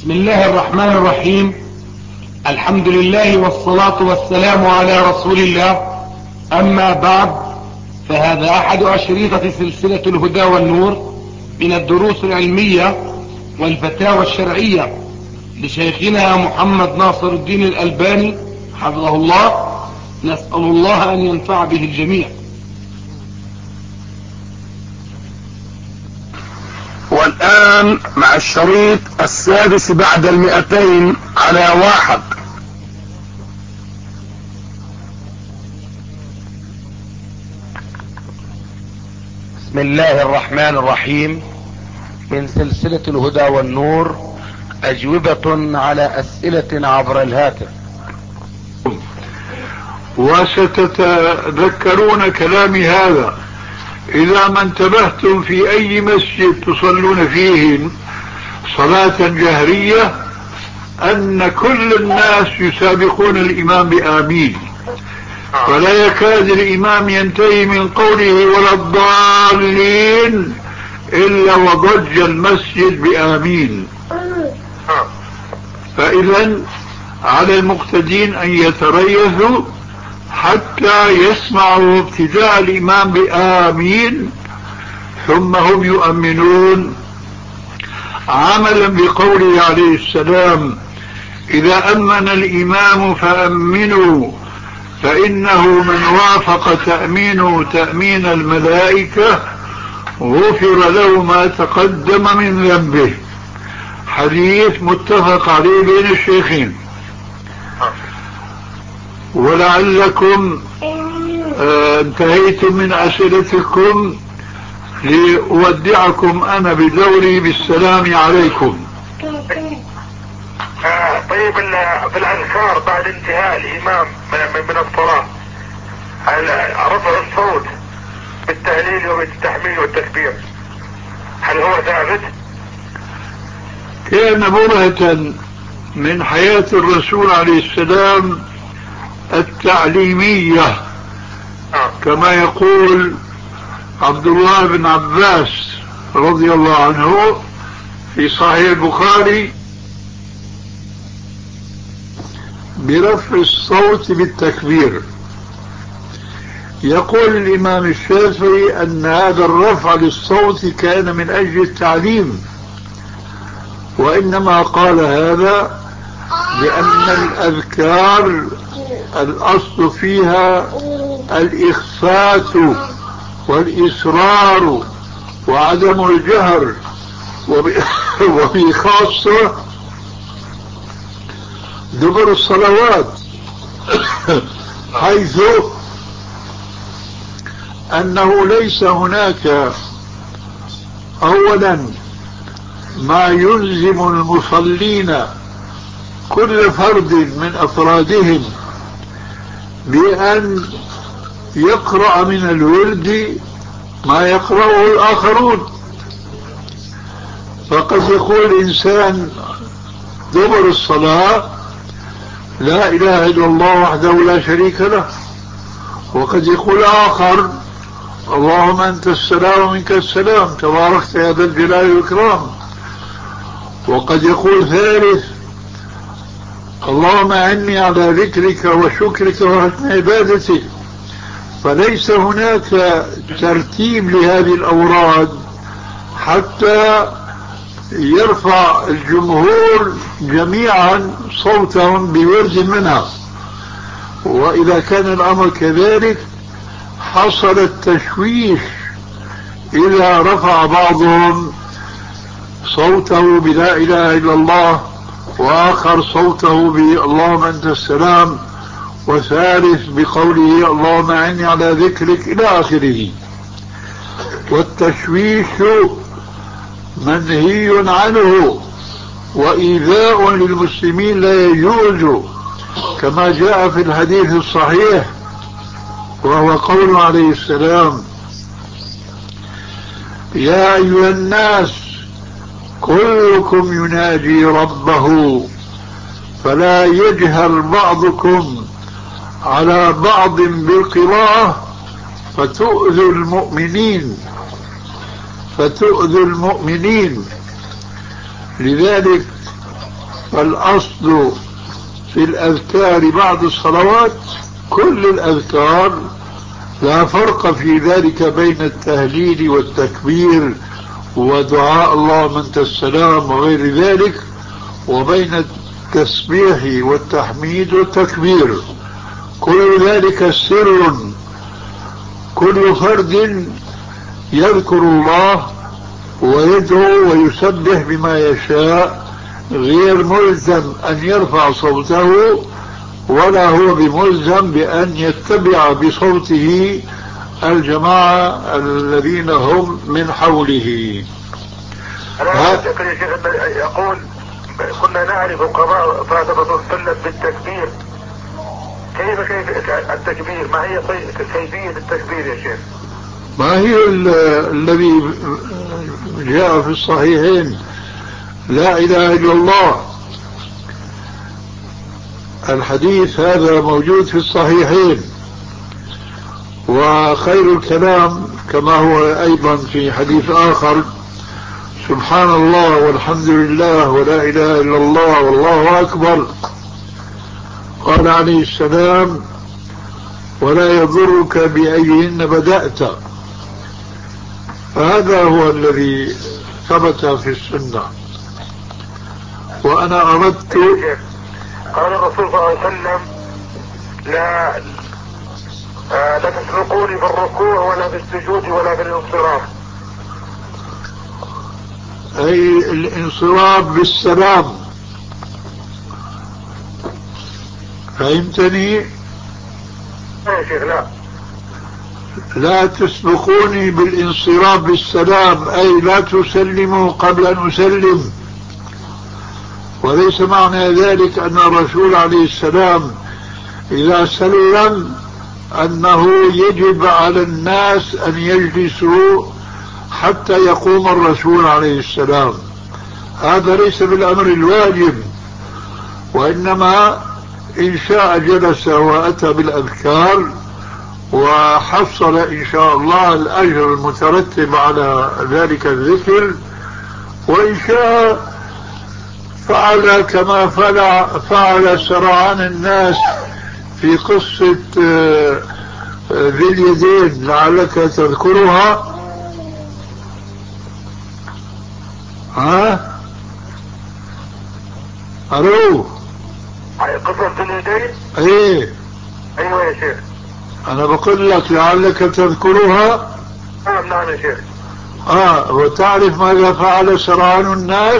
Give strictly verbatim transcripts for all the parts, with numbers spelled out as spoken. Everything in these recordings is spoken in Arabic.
بسم الله الرحمن الرحيم. الحمد لله والصلاة والسلام على رسول الله. أما بعد، فهذا أحد أشريطة سلسلة الهدى والنور من الدروس العلمية والفتاوى الشرعية لشيخنا محمد ناصر الدين الألباني حفظه الله. نسأل الله أن ينفع به الجميع. والآن مع الشريط السادس بعد المئتين على واحد. بسم الله الرحمن الرحيم. من سلسلة الهدى والنور، أجوبة على أسئلة عبر الهاتف. وستتذكرون كلامي هذا إذا ما انتبهتم في أي مسجد تصلون فيه صلاة جهرية أن كل الناس يسابقون الإمام بآمين، ولا يكاد الإمام ينتهي من قوله ولا الضالين إلا وضج المسجد بآمين. فإذا على المقتدين أن يتريثوا حتى يسمعوا ابتداء الإمام بآمين، ثم هم يؤمنون عملا بقوله عليه السلام: إذا أمن الإمام فأمنوا فإنه من وافق تأمينه تأمين الملائكة غفر له ما تقدم من ذنبه. حديث متفق عليه بين الشيخين. ولعلكم آه انتهيتم من أسئلتكم لأودعكم أنا بدوري بالسلام عليكم. آه طيب، في الأذكار بعد انتهاء الإمام من الصلاة رفع الصوت بالتهليل وبالتحميل والتكبير، هل هو ثابت؟ كان برهة من حياة الرسول عليه السلام التعليمية، كما يقول عبد الله بن عباس رضي الله عنه في صحيح البخاري: برفع الصوت بالتكبير. يقول الإمام الشافعي أن هذا الرفع للصوت كان من أجل التعليم، وإنما قال هذا لأن الأذكار الأصل فيها الإخفات والإصرار وعدم الجهر، وفي خاصة دبر الصلوات، حيث أنه ليس هناك أولا ما يلزم المصلين كل فرد من أفرادهم بأن يقرأ من الورد ما يقرأه الآخرون. فقد يقول إنسان دبر الصلاة: لا إله إلا الله وحده لا شريك له. وقد يقول آخر: اللهم أنت السلام ومنك السلام تباركت يا ذا الجلال والإكرام. وقد يقول ثالث: اللهم أعني على ذكرك وشكرك وحسن عبادتك. فليس هناك ترتيب لهذه الأوراد حتى يرفع الجمهور جميعا صوتهم بورد منها. وإذا كان الأمر كذلك حصل التشويش إذا رفع بعضهم صوته بلا إله إلا الله، وآخر صوته باللهم أنت السلام، وثالث بقوله اللهم أعني على ذكرك إلى آخره. والتشويش منهي عنه وإيذاء للمسلمين لا يجوز، كما جاء في الحديث الصحيح، وهو قول عليه السلام: يا أيها الناس كلكم يناجي ربه فلا يجهر بعضكم على بعض بالقراءة فتؤذي المؤمنين فتؤذي المؤمنين. لذلك فالأصل في الأذكار بعد الصلوات كل الأذكار، لا فرق في ذلك بين التهليل والتكبير ودعاء اللهم أنت السلام وغير ذلك، وبين التسبيح والتحميد والتكبير. كل ذلك سر، كل فرد يذكر الله ويدعو ويسبح بما يشاء، غير ملزم أن يرفع صوته ولا هو بملزم بأن يتبع بصوته الجماعة الذين هم من حوله. أنا أتذكر يا شيخ يقول كنا نعرف قضاء فاطمة السلم بالتكبير. كيف كيف التكبير؟ ما هي كيفية التكبير يا شيخ؟ ما هي الذي جاء في الصحيحين؟ لا إله إلا الله. الحديث هذا موجود في الصحيحين. وخير الكلام كما هو أيضا في حديث آخر: سبحان الله والحمد لله ولا إله إلا الله والله أكبر. قال عليه السلام: ولا يضرك بأيهن بدأت. فهذا هو الذي ثبت في السنة. وأنا أردت، قال الرسول صلى الله عليه وسلم: لا آه لا تسبقوني في الركوع ولا في السجود ولا في الانصراف. أي الانصراف بالسلام. فهمتني؟ يا شيخ لا لا تسبقوني بالانصراف بالسلام، أي لا تسلموا قبل أن أسلم. وليس معنى ذلك أن الرسول عليه السلام إذا سلم أنه يجب على الناس أن يجلسوا حتى يقوم الرسول عليه السلام. هذا ليس بالأمر الواجب، وإنما إن شاء جلس وأتى بالأذكار وحصل إن شاء الله الأجر المترتب على ذلك الذكر، وإن شاء فعل كما فعل, فعل سرعان الناس في قصة ذي اليدين لعلك تذكرها. ها؟ ألو؟ قصة ذي اليدين؟ ايه ايوه يا شيخ. انا بقول لك لعلك تذكرها. نعم نعم يا شيخ. اه وتعرف ماذا فعل سرعان الناس؟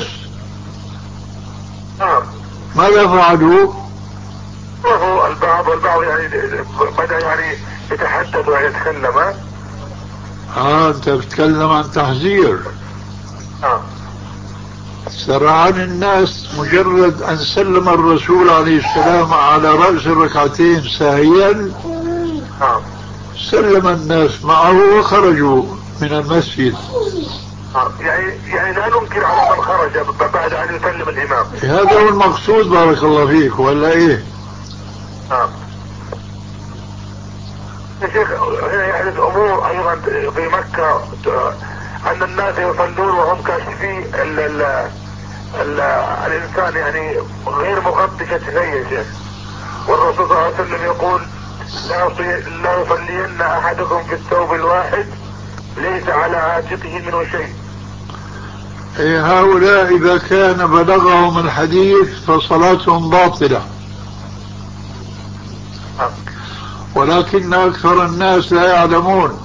نعم. ماذا فعلوا؟ وهو البعض والبعض يعني بدأ يعني يتحدث ويتكلم. اه انت بتتكلم عن تحذير. نعم. سرعان الناس مجرد أن سلم الرسول عليه السلام على رأس الركعتين ساهيا، نعم، سلم الناس معه وخرجوا من المسجد. يعني يعني لا ننكر على من خرج بعد أن يسلم الإمام. هذا هو المقصود. بارك الله فيك. ولا إيه؟ نعم يا شيخ. هنا يحدث أمور أيضا في مكة أن الناس يصلون وهم كاشفين ال ال ال الإنسان يعني غير مغطي كتفيه يا شيخ. والرسول صلى الله عليه وسلم يقول: لا يصلين أحدكم في الثوب الواحد ليس على عاتقه منه شيء. إيه هؤلاء إذا كان بلغهم الحديث فصلاتهم باطلة. ولكن أكثر الناس لا يعلمون،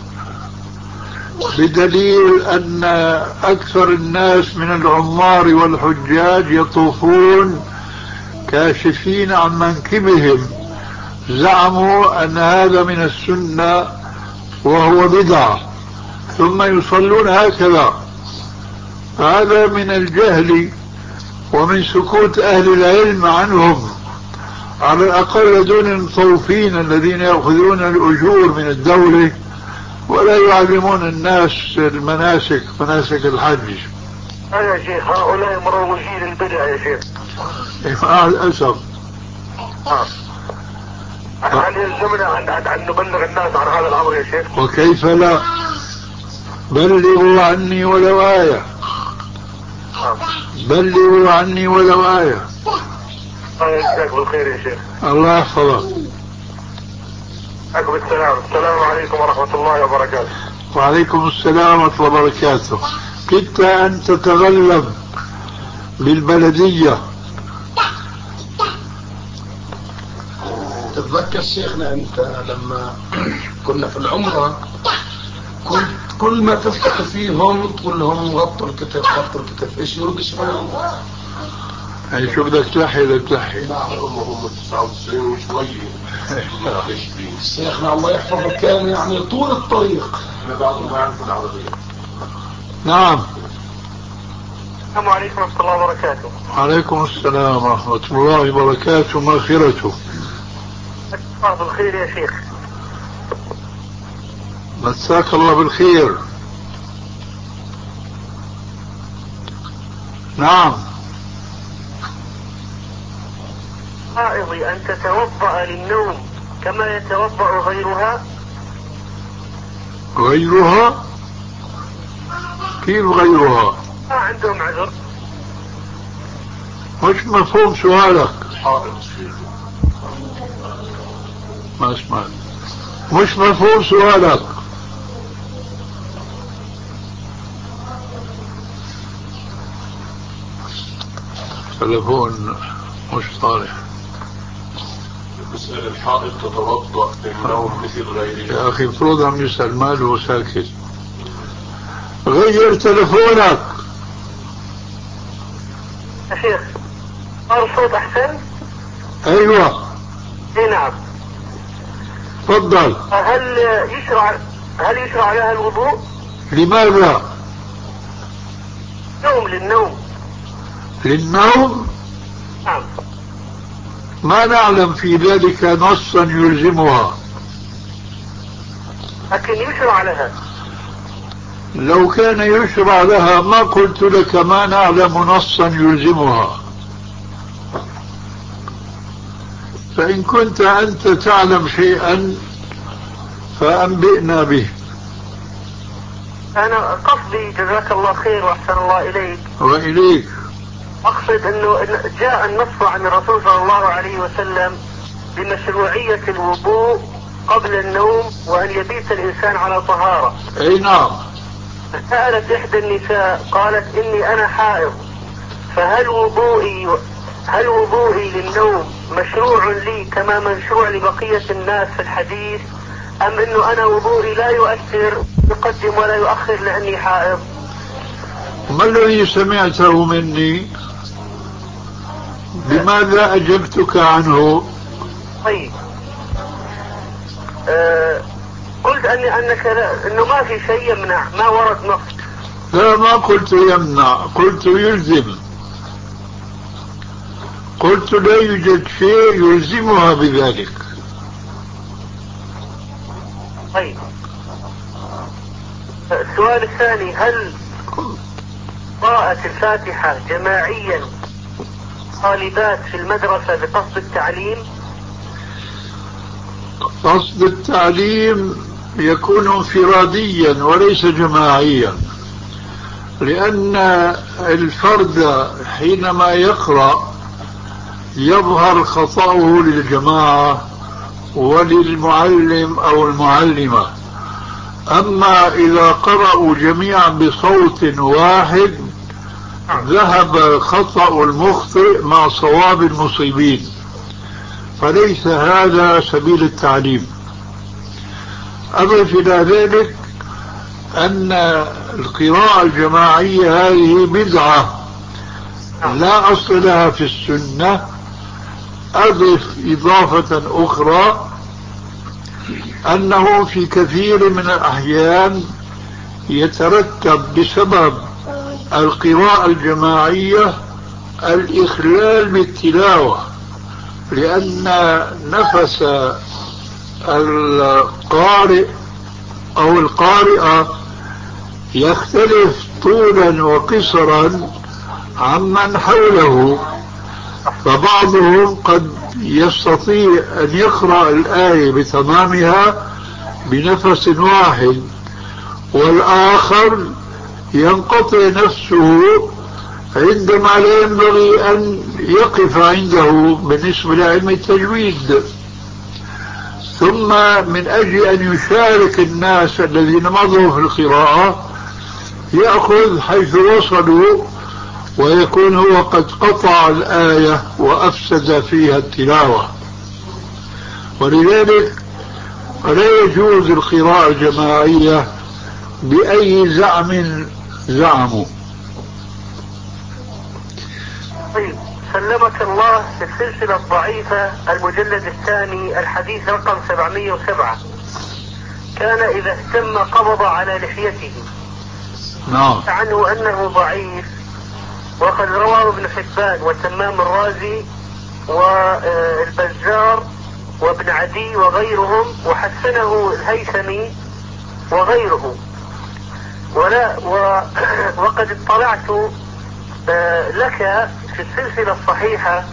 بدليل أن أكثر الناس من العمار والحجاج يطوفون كاشفين عن منكبهم، زعموا أن هذا من السنة وهو بدعة، ثم يصلون هكذا. هذا من الجهل ومن سكوت أهل العلم عنهم، على الأقل دون المطوفين الذين يأخذون الأجور من الدولة ولا يعلمون الناس المناسك، مناسك الحج. يا شيخ هؤلاء مروجين البدع يا شيخ. مع الأسف. هل يلزمنا أن نبلغ الناس عن هذا الأمر يا شيخ؟ وكيف لا؟ بلغوا عني ولو آية. بلغوا عني ولو آية. الله يجزاك بالخير يا شيخ. الله يحفظك. عليكم السلام. السلام عليكم ورحمة الله وبركاته. وعليكم السلام ورحمة الله وبركاته. كنت أن تتغلب بالبلدية. تتذكر شيخنا أنت لما كنا في العمرة كنت كل ما تفتح فيهم تقول لهم غطوا الكتف غطوا الكتف، ايش يرد شوي؟ يعني شو بدك تلحي بدك تلحي؟ هم تسعة وتسعين وشوي. شيخنا الله يحفظك كان يعني طول الطريق. انا بعض ما اعرف العربية. نعم. السلام عليكم ورحمة الله وبركاته. وعليكم السلام ورحمة الله وبركاته. مغفرته. الله بالخير يا شيخ. مساك الله بالخير. نعم. حائض أن تتوضأ للنوم كما يتوضأ غيرها؟ غيرها؟ كيف غيرها؟ ما عندهم عذر. مش مفهوم سؤالك. حائض ما اسمع. مش مفهوم سؤالك. تلفون مش صالح. بسأل الحائض تتوضأ للنوم مثل غيرها. يا أخي المفروض عم يسأل ماله ساكت. غير تلفونك يا شيخ. صار الصوت أحسن؟ أيوة. اي نعم. تفضل. هل يشرع هل يشرع لها الوضوء؟ لماذا؟ نوم للنوم. للنوم؟ نعم. ما نعلم في ذلك نصا يلزمها، لكن يشرع لها. لو كان يشرع لها ما قلت لك ما نعلم نصا يلزمها. فإن كنت أنت تعلم شيئا فأنبئنا به. أنا قصدي جزاك الله خير وأحسن الله إليك. وإليك. أقصد أنه جاء النص عن الرسول صلى الله عليه وسلم بمشروعية الوضوء قبل النوم وأن يبيت الإنسان على طهارة. أي نعم. سألت إحدى النساء قالت إني أنا حائض، فهل وضوئي هل وضوئي للنوم مشروع لي كما مشروع لبقية الناس في الحديث، أم إنه أنا وضوئي لا يؤثر يقدم ولا يؤخر لأني حائض؟ ما الذي سمعته مني؟ بماذا أجبتك عنه؟ طيب. أه قلت أني أنك لا إنه ما في شيء يمنع، ما ورد نص. لا ما قلت يمنع، قلت يلزم. قلت لا يوجد شيء يلزمها بذلك. طيب. السؤال الثاني، هل قراءة الفاتحة جماعيا طالبات في المدرسة بقصد التعليم؟ قصد التعليم يكون انفراديا وليس جماعيا، لأن الفرد حينما يقرأ يظهر خطأه للجماعة وللمعلم أو المعلمة. أما إذا قرأوا جميعا بصوت واحد ذهب خطأ المخطئ مع صواب المصيبين، فليس هذا سبيل التعليم. أضف إلى ذلك أن القراءة الجماعية هذه بدعة لا أصل لها في السنة. أضف إضافة أخرى أنه في كثير من الأحيان يترتب بسبب القراءة الجماعية الإخلال بالتلاوة، لأن نفس القارئ أو القارئة يختلف طولا وقصرا عمن حوله، فبعضهم قد يستطيع أن يقرأ الآية بتمامها بنفس واحد، والآخر ينقطع نفسه عندما لا ينبغي أن يقف عنده بالنسبة لعلم التجويد. ثم من أجل أن يشارك الناس الذين مضوا في القراءة يأخذ حيث وصلوا، ويكون هو قد قطع الآية وأفسد فيها التلاوة. ولذلك لا يجوز القراءة الجماعية بأي زعم زعموا. طيب، سلمك الله، في السلسلة الضعيفة المجلد الثاني الحديث رقم سبعمائة وسبعة كان إذا اهتم قبض على لحيته. نعم. عنه أنه ضعيف، وقد رواه ابن حبان وتمام الرازي والبزار وابن عدي وغيرهم، وحسنه الهيثمي وغيره. ولا و وقد اطلعت لك في السلسلة الصحيحة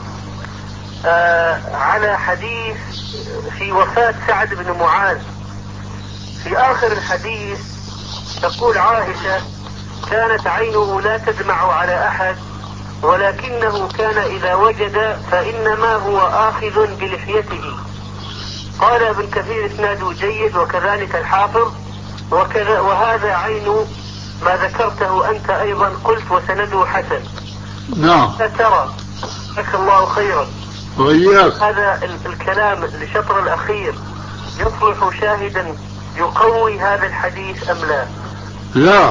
على حديث في وفاة سعد بن معاذ. في آخر الحديث تقول عائشة: كانت عينه لا تدمع على أحد، ولكنه كان إذا وجد فإنما هو آخذ بلحيته. قال ابن كثير: اسناده جيد، وكذلك الحافظ، وكذا وهذا عين ما ذكرته أنت أيضا قلت وسنده حسن. نعم. ترى جزاك الله خيرا. وإياك. هذا الكلام لشطر الأخير يصلح شاهدا يقوي هذا الحديث أم لا؟ لا.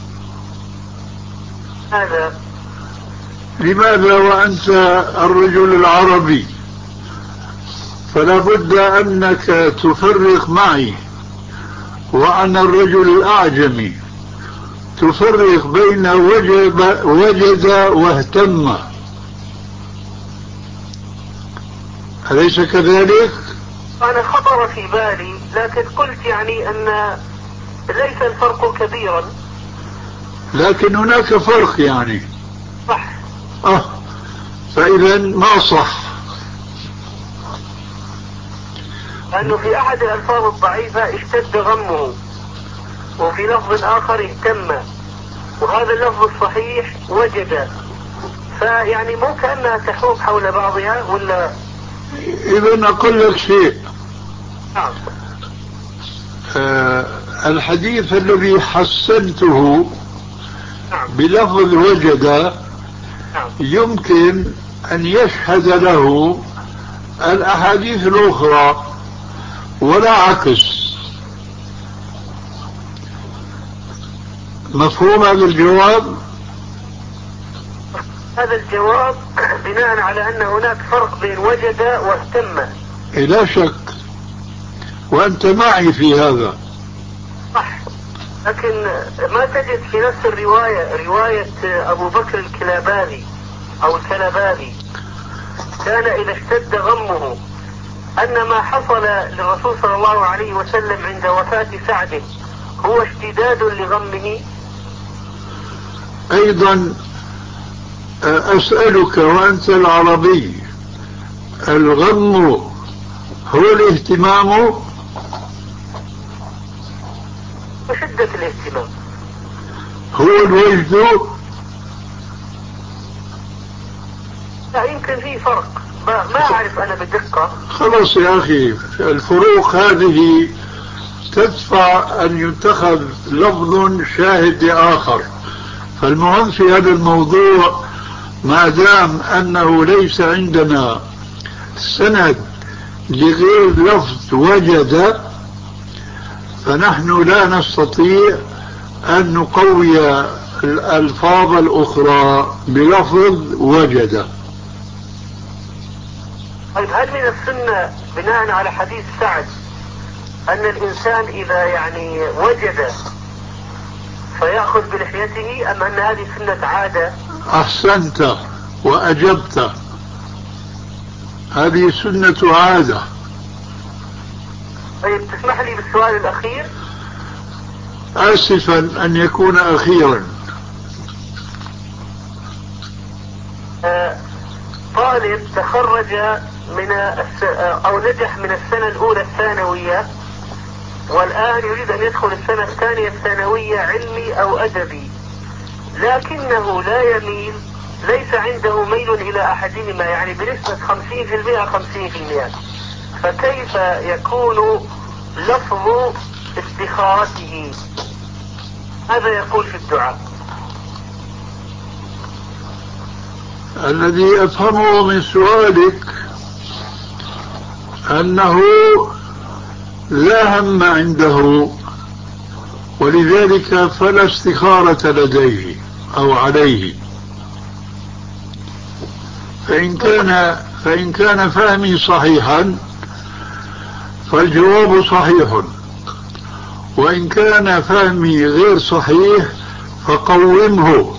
هذا لماذا وأنت الرجل العربي؟ فلا بد أنك تفرق معي، وأنا الرجل الأعجمي تفرق بين وجد, وجد واهتم، أليس كذلك؟ أنا خطر في بالي، لكن قلت يعني أن ليس الفرق كبيرا. لكن هناك فرق يعني. صح. أه فإذا ما صح، لأنه في أحد الألفاظ الضعيفة اشتد غمه، وفي لفظ آخر اهتم، وهذا اللفظ الصحيح وجد. فيعني مو كأنها تحوم حول بعضها ولا؟ إذا أقول لك شيء. نعم. آه الحديث الذي حسنته نعم. بلفظ وجد نعم. يمكن أن يشهد له الأحاديث الأخرى ولا عكس. مفهوم هذا الجواب؟ هذا الجواب بناء على أن هناك فرق بين وجد واهتم. لا شك، وأنت معي في هذا. صح. لكن ما تجد في نفس الرواية رواية أبو بكر الكلاباني أو الكلباني كان إذا اشتد غمه أن ما حصل للرسول صلى الله عليه وسلم عند وفاة سعد هو اشتداد لغمه؟ أيضا أسألك وأنت العربي، الغم هو الاهتمام وشدة الاهتمام؟ هو الوجد؟ لا، يمكن في فرق، ما, ما أعرف أنا بدقة. خلاص يا أخي، الفروق هذه تدفع أن يتخذ لفظ شاهد آخر. فالمهم في هذا الموضوع، ما دام أنه ليس عندنا سند لغير لفظ وجد، فنحن لا نستطيع أن نقوي الألفاظ الأخرى بلفظ وجد. طيب، هل من السنة بناء على حديث سعد أن الإنسان إذا يعني وجد فيأخذ بلحيته، أم أن هذه سنة عادة؟ أحسنت وأجبت، هذه سنة عادة. طيب، تسمح لي بالسؤال الأخير؟ آسفا أن يكون أخيرا. آه طالب تخرج من الس... أو نجح من السنة الأولى الثانوية، والآن يريد أن يدخل السنة الثانية الثانوية علمي أو أدبي، لكنه لا يميل ليس عنده ميل إلى أحدهما، يعني بنسبة خمسين في المئة خمسين في المئة، فكيف يكون لفظ استخارته؟ هذا يقول في الدعاء. الذي أفهمه من سؤالك أنه لا هم عنده، ولذلك فلا استخارة لديه أو عليه. فإن كان فإن كان فهمي صحيحا فالجواب صحيح، وإن كان فهمي غير صحيح فقومه.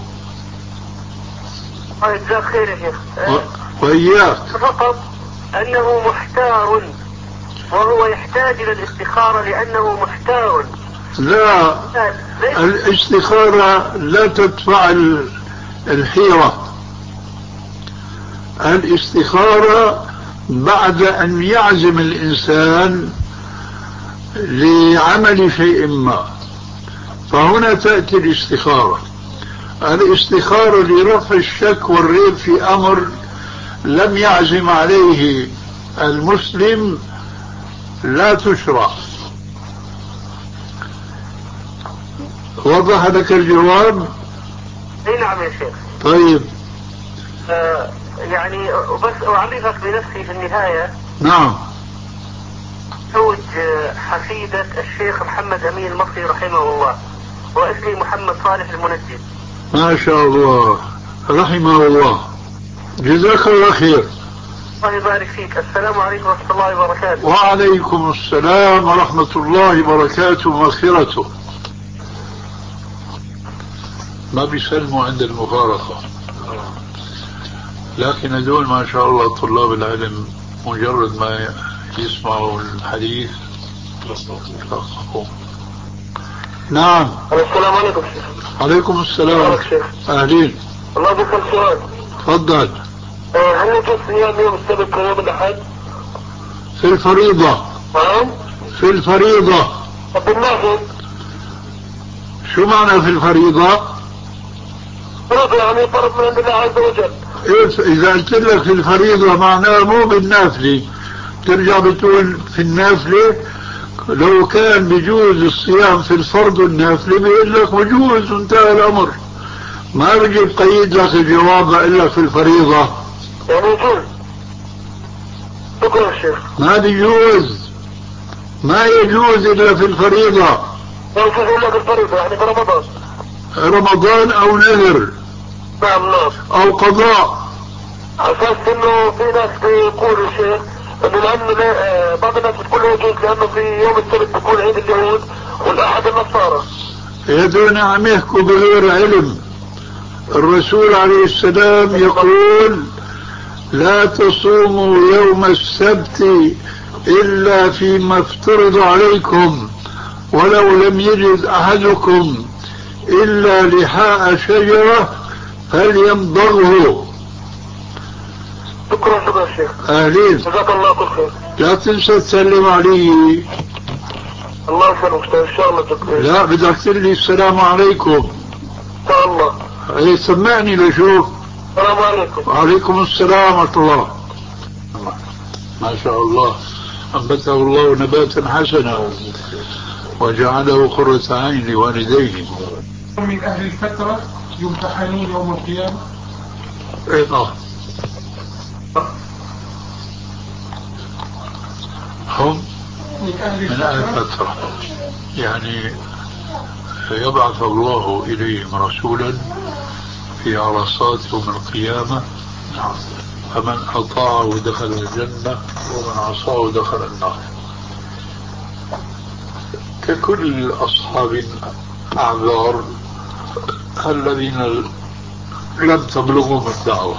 جزاك خير يا شيخ. وإياك. فقط أنه محتار وهو يحتاج إلى الاستخارة لأنه محتار. لا، الاستخارة لا تدفع الحيرة. الاستخارة بعد أن يعزم الإنسان لعمل شيء ما، فهنا تأتي الاستخارة. الاستخارة لرفع الشك والريب في أمر لم يعزم عليه المسلم لا تشرع. وضح لك الجواب؟ اي نعم يا شيخ. طيب. آه يعني بس أعرفك بنفسي في النهاية. نعم. زوج حفيدة الشيخ محمد أمين المصري رحمه الله، واسمي محمد صالح المنجد. ما شاء الله، رحمه الله، جزاك الله خير. الله يبارك فيك. السلام عليكم ورحمة الله وبركاته. وعليكم السلام ورحمة الله وبركاته ومغفرته. ما بيسلموا عند المفارقة، لكن هذول ما شاء الله طلاب العلم مجرد ما يسمعوا الحديث يلقفوا. نعم. السلام عليكم شيخ. عليكم السلام. أهلين. الله بكم سؤال. تفضل. أه هل يجوز صيام يوم السبت ويوم الأحد؟ في الفريضة. نعم. في الفريضة. طب النافل؟ شو معنى في الفريضة؟ فرض يعني فرض من عند الله عز وجل. إذا قلت لك في الفريضة معناه مو بالنافلة، ترجع بتقول في النافلة. لو كان بيجوز الصيام في الفرض والنافلة بيقول لك بجوز وانتهى الأمر، ما بيجي بقيد لك الجواب إلا في الفريضة. يعني يجوز. شكرا شيخ. ما بيجوز، ما يجوز إلا في الفريضة. لا يجوز إلا في الفريضة، يعني في رمضان. رمضان أو نذر. نعم نعم. أو قضاء. أساس إنه في ناس بيقولوا شيخ إنه لأن بعض الناس بتقول يجوز لأنه في يوم السبت بيكون عيد اليهود والأحد النصارى. يدون عم يحكوا بغير علم. الرسول عليه السلام يقول: لا تصوموا يوم السبت إلا فيما افترض عليكم، ولو لم يجد أحدكم إلا لحاء شجرة فليمضغه. شكرا شكرا شيخ. أهلين. جزاك الله كل خير. لا تنسى تسلم علي. الله يسلمك ان شاء الله تكريم. لا بدك تقول لي السلام عليكم. ان شاء الله. ايه سمعني لشوف. السلام عليكم. وعليكم السلام ورحمة الله. ما شاء الله، أنبته الله نباتا حسنا وجعله قرة عين لوالديه. من أهل الفترة يمتحنون يوم القيامة. ايه هم من أهل من أهل الفترة، يعني يبعث الله إليهم رسولا في عرصات يوم القيامة، فمن أطاعه دخل الجنة ومن عصاه دخل النار، ككل أصحاب الأعذار الذين لم تبلغهم الدعوة.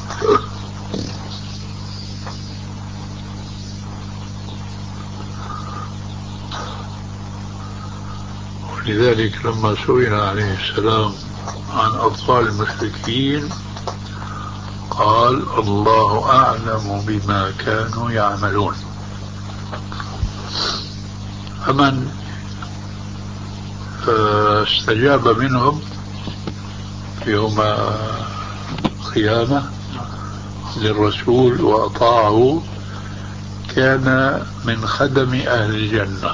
لذلك لما سئل عليه السلام عن أطفال المشركين قال: الله أعلم بما كانوا يعملون. فمن استجاب منهم يوم القيامة للرسول وأطاعه كان من خدم أهل الجنة.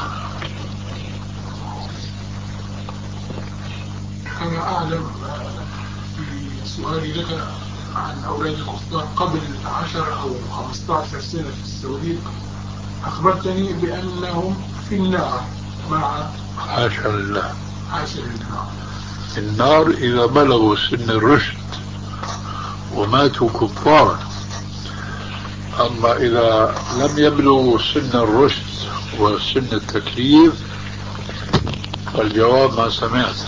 أنا أعلم في سؤالي لك عن أولاد الكفار قبل عشر أو خمسة عشر سنة في السعودية، أخبرتني بأنهم في النار مع حاشا لله، حاشا لله. النار إذا بلغوا سن الرشد وماتوا كفارا، أما إذا لم يبلغوا سن الرشد وسن التكليف فالجواب ما سمعته.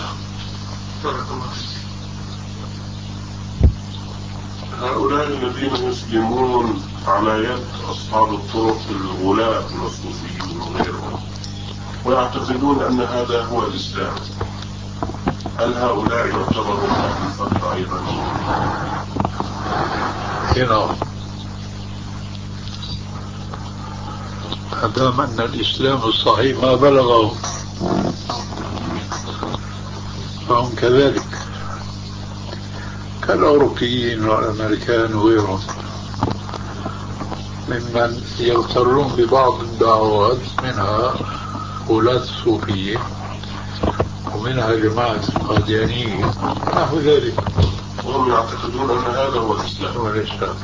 هؤلاء الذين يسلمون على يد أصحاب الطرق الغلاة من الصوفيين وغيرهم ويعتقدون أن هذا هو الإسلام، هل هؤلاء يعتبرون أهل الفتح أيضا؟ هنا أدام أن الإسلام الصحيح ما بلغهم فهم كذلك كالأوروبيين والأمريكان وغيرهم ممن يغترون ببعض الدعوات، منها ولاة الصوفية ومنها جماعة القاديانية نحو ذلك، وهم يعتقدون أن هذا هو الإسلام. هو الإسلام.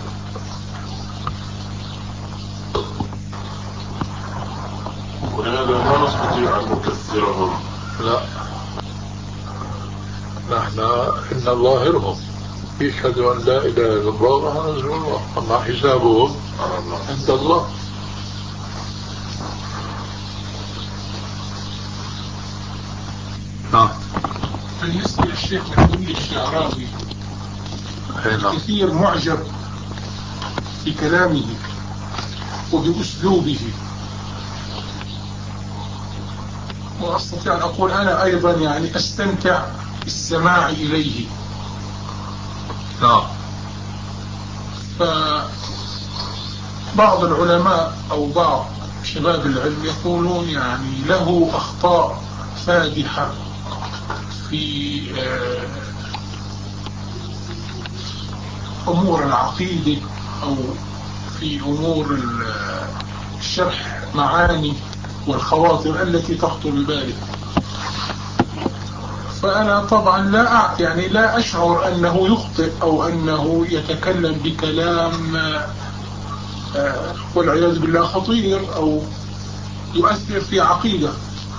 ولهذا ما نستطيع أن نكفرهم. لا، نحن إن ظاهرهم يشهدوا أن لا إله إلا الله وأن رسول الله، أما حسابهم عند الله. نعم. بالنسبة للشيخ محمود الشعراوي كثير معجب بكلامه وبأسلوبه، وأستطيع أن أقول أنا أيضا يعني أستمتع بالسماع إليه. نعم. فبعض العلماء أو بعض شباب العلم يقولون يعني له أخطاء فادحة في أمور العقيدة أو في أمور الشرح معاني والخواطر التي تخطر بباله. فأنا طبعا لا يعني لا أشعر أنه يخطئ أو أنه يتكلم بكلام والعياذ بالله خطير أو يؤثر في عقيدة.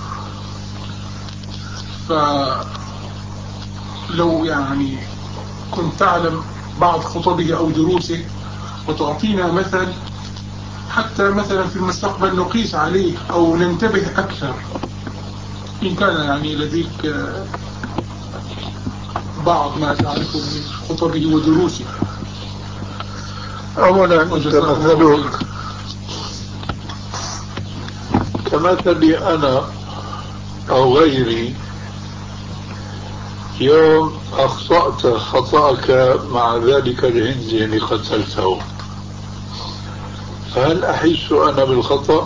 فلو يعني كنت تعلم بعض خطبه أو دروسه وتعطينا مثل حتى مثلا في المستقبل نقيس عليه أو ننتبه أكثر، إن كان يعني لديك بعض ما تعرفه من خطبه ودروسه. أولا كمثلك كمثلي أنا أو غيري، يوم أخطأت خطأك مع ذلك الهندي اللي قتلته، فهل أحس أنا بالخطأ؟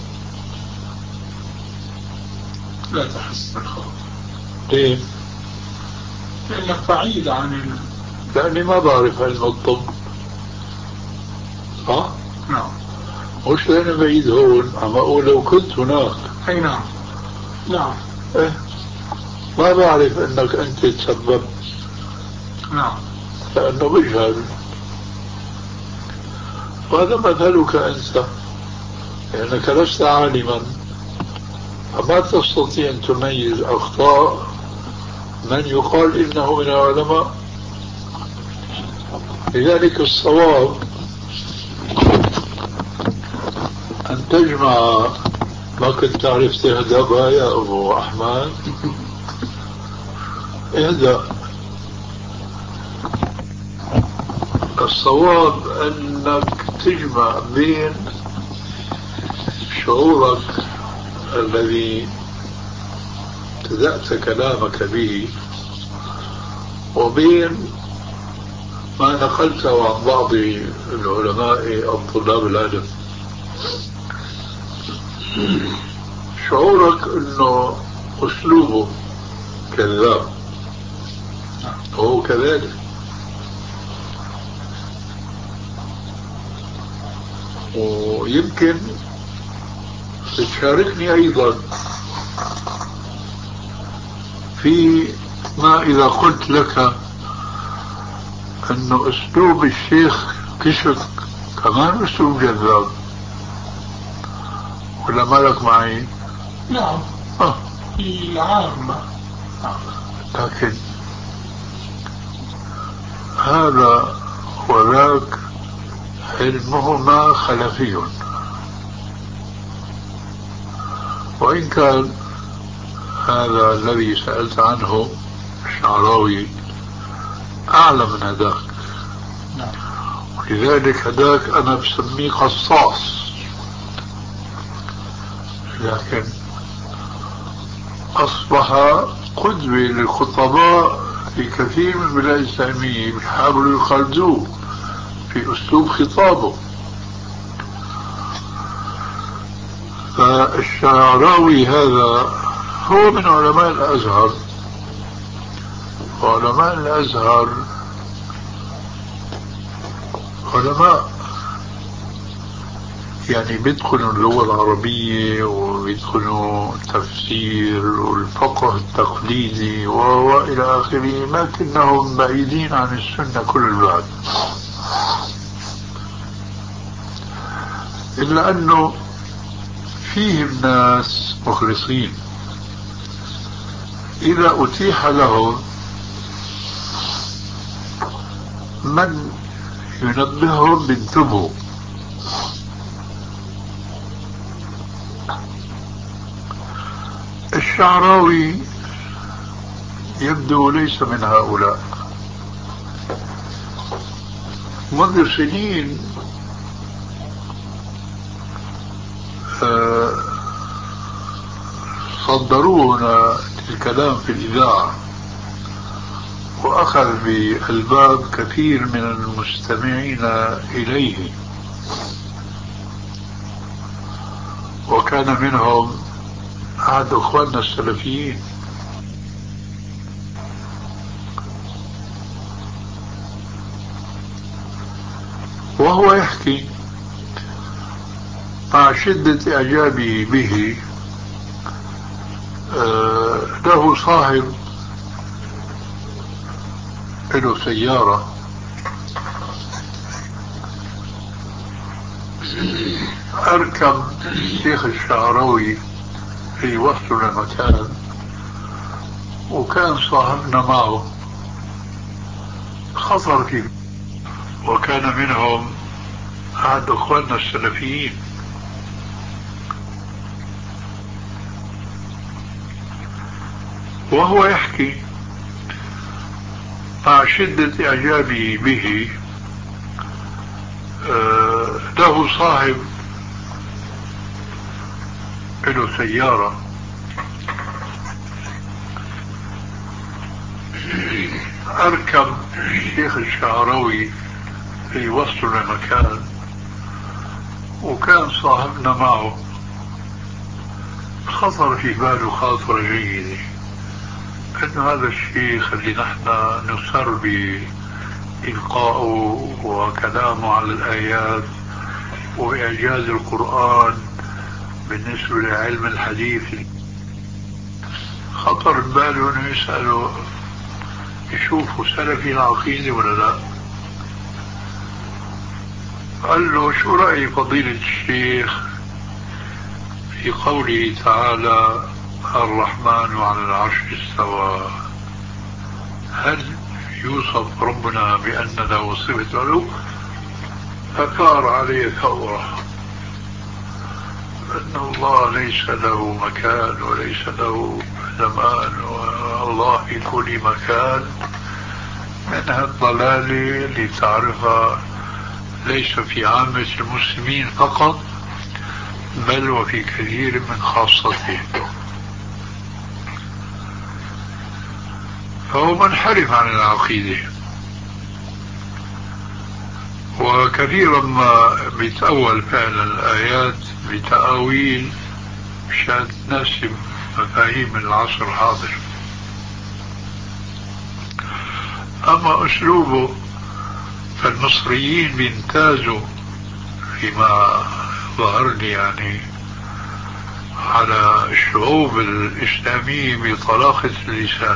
لا تحس بالخطأ. ليه؟ لأنك بعيد عن ال... لأني ما بعرف علم الطب. ها؟ نعم. مش لأني بعيد هون، عم أقول لو كنت هناك. أي نعم. نعم. إيه؟ ما بعرف أنك أنت تسببت. نعم. لأنه بجهل. وهذا مثلك أنت، لأنك لست عالما فما تستطيع أن تميز أخطاء من يقال إنه من العلماء. لذلك الصواب أن تجمع ما كنت تعرف تهدى يا أبو أحمد. اهدى. الصواب أنك تجمع بين شعورك الذي ابتدأت كلامك به وبين ما نقلته عن بعض العلماء أو طلاب العلم. شعورك أنه أسلوبه كذاب وهو كذلك، ويمكن تشاركني أيضا في ما إذا قلت لك أنه أسلوب الشيخ كشك كمان أسلوب جذاب، ولا مالك معي؟ نعم. آه. في العامة. لكن هذا وذاك علمهما خلفي، وإن كان هذا الذي سألت عنه الشعراوي أعلى من هذاك. نعم. ولذلك هذاك أنا بسميه قصاص، لكن أصبح قدوة للخطباء في كثير من البلاد الإسلامية، بيحاولوا يخرجوه في أسلوب خطابه. فالشعراوي هذا هو من علماء الأزهر، وعلماء الأزهر علماء يعني بيدخلوا اللغة العربية وبيدخلوا التفسير والفقه التقليدي وإلى آخره، لكنهم بعيدين عن السنة كل البعد. إلا أنه فيهم ناس مخلصين إذا أتيح لهم من ينبههم بانتبهوا. الشعراوي يبدو ليس من هؤلاء. منذ سنين صدرونا الكلام في الإذاعة، وأخذ بألباب كثير من المستمعين إليه، وكان منهم أحد أخواننا السلفيين. وهو يحكي مع شدة إعجابه به آه له صاحب له سيارة أركب الشيخ الشعراوي في وصل المكان، وكان صاحبنا معه خطر فيه، وكان منهم أحد أخواننا السلفيين. وهو يحكي مع شدة إعجابه به آه له صاحب له سيارة أركب الشيخ الشعراوي في وصل المكان، وكان صاحبنا معه خطر في باله خاطرة جيدة أن هذا الشيخ اللي نحن نسر بإلقائه وكلامه على الآيات وإعجاز القرآن بالنسبة لعلم الحديث، خطر بباله أنه يسأله يشوفوا سلفي العقيدة ولا لا. قال له شو رأي فضيلة الشيخ في قوله تعالى الرحمن على العرش استوى، هل يوصف ربنا بأن له صفة علو؟ فثار عليه ثورة أن الله ليس له مكان وليس له زمان، والله في كل مكان، من هالضلالة اللي تعرفها ليس في عامة المسلمين فقط بل وفي كثير من خاصتهم. فهو منحرف عن العقيدة، وكثيرا ما بيتأول فعلا الآيات بتأويل مشان تناسب مفاهيم العصر الحاضر. أما أسلوبه فالمصريين بيمتازوا فيما ظهر لي يعني على الشعوب الإسلامية بطلاقة اللسان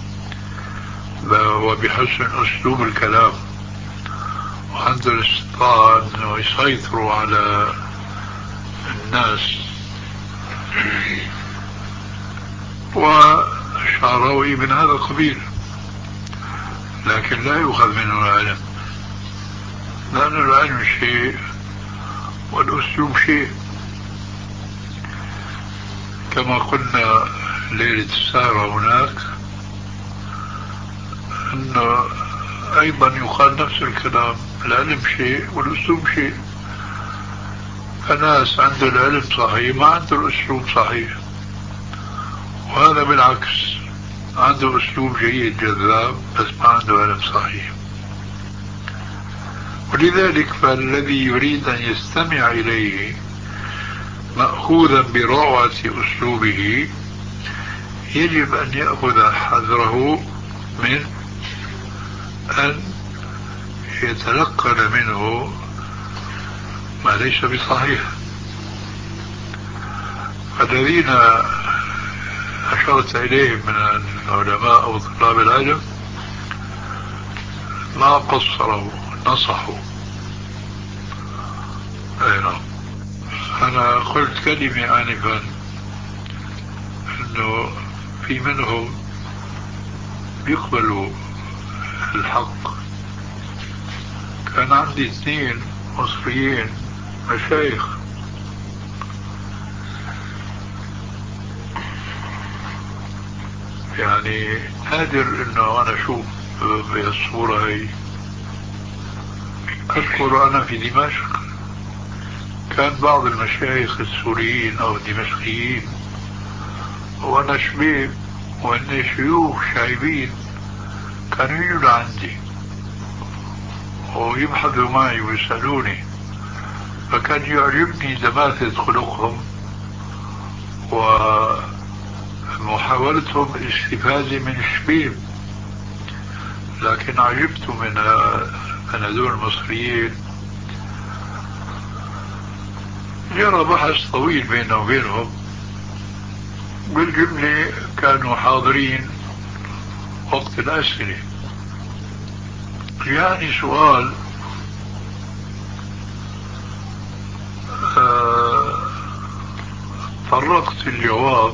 وبحسن أسلوب الكلام، وعنده الاستطاعة أنه يسيطروا على الناس. والشعراوي من هذا القبيل، لكن لا يؤخذ منه العلم، لأن العلم شيء والأسلوب شيء. كما قلنا ليلة السهرة هناك أنه أيضا يقال نفس الكلام، العلم شيء والأسلوب شيء. فناس عنده العلم صحيح ما عنده الأسلوب صحيح، وهذا بالعكس عنده أسلوب جيد جذاب بس ما عنده علم صحيح. ولذلك فالذي يريد أن يستمع إليه مأخوذا بروعة أسلوبه يجب أن يأخذ حذره من أن يتلقن منه ما ليس بصحيح. الذين أشرت إليهم من العلماء أو طلاب العلم ما قصروا، نصحوا. أي نعم. أنا قلت كلمة آنفا أنه في منهم بيقبلوا الحق. كان عندي اثنين مصريين مشايخ يعني قادر انه انا اشوف بالصورة هي. اذكر انا في دمشق كان بعض المشايخ السوريين او الدمشقيين وانا شبيب واني شيوخ شايبين كانوا يجوا لعندي ويبحثوا معي ويسألوني، فكان يعجبني دماثة خلقهم ومحاولتهم الاستفادة من الشبيب. لكن عجبت من من هذول المصريين. جرى بحث طويل بيننا وبينهم، بالجملة كانوا حاضرين وقت الأسئلة. يعني سؤال طرقت الجواب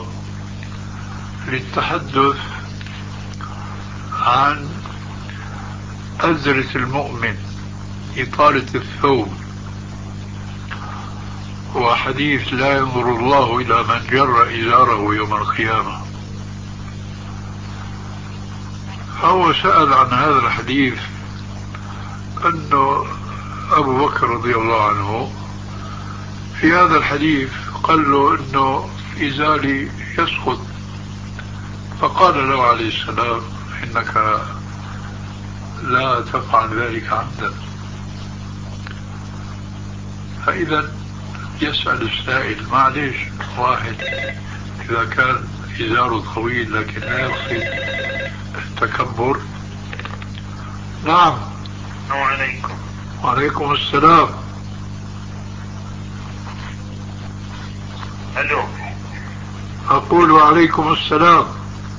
للتحدث عن أزرة المؤمن، إطالة الثوب، وحديث لا ينظر الله إلى من جر إزاره يوم القيامة. هو سأل عن هذا الحديث أنه أبو بكر رضي الله عنه في هذا الحديث قال له أنه إزاري يسقط، فقال له عليه السلام إنك لا تفعل ذلك عمدا. فإذا يسأل السائل معليش واحد إذا كان إزاره طويل لكن لا يقصد التكبر. نعم. السلام عليكم. وعليكم السلام. ألو. أقول وعليكم السلام.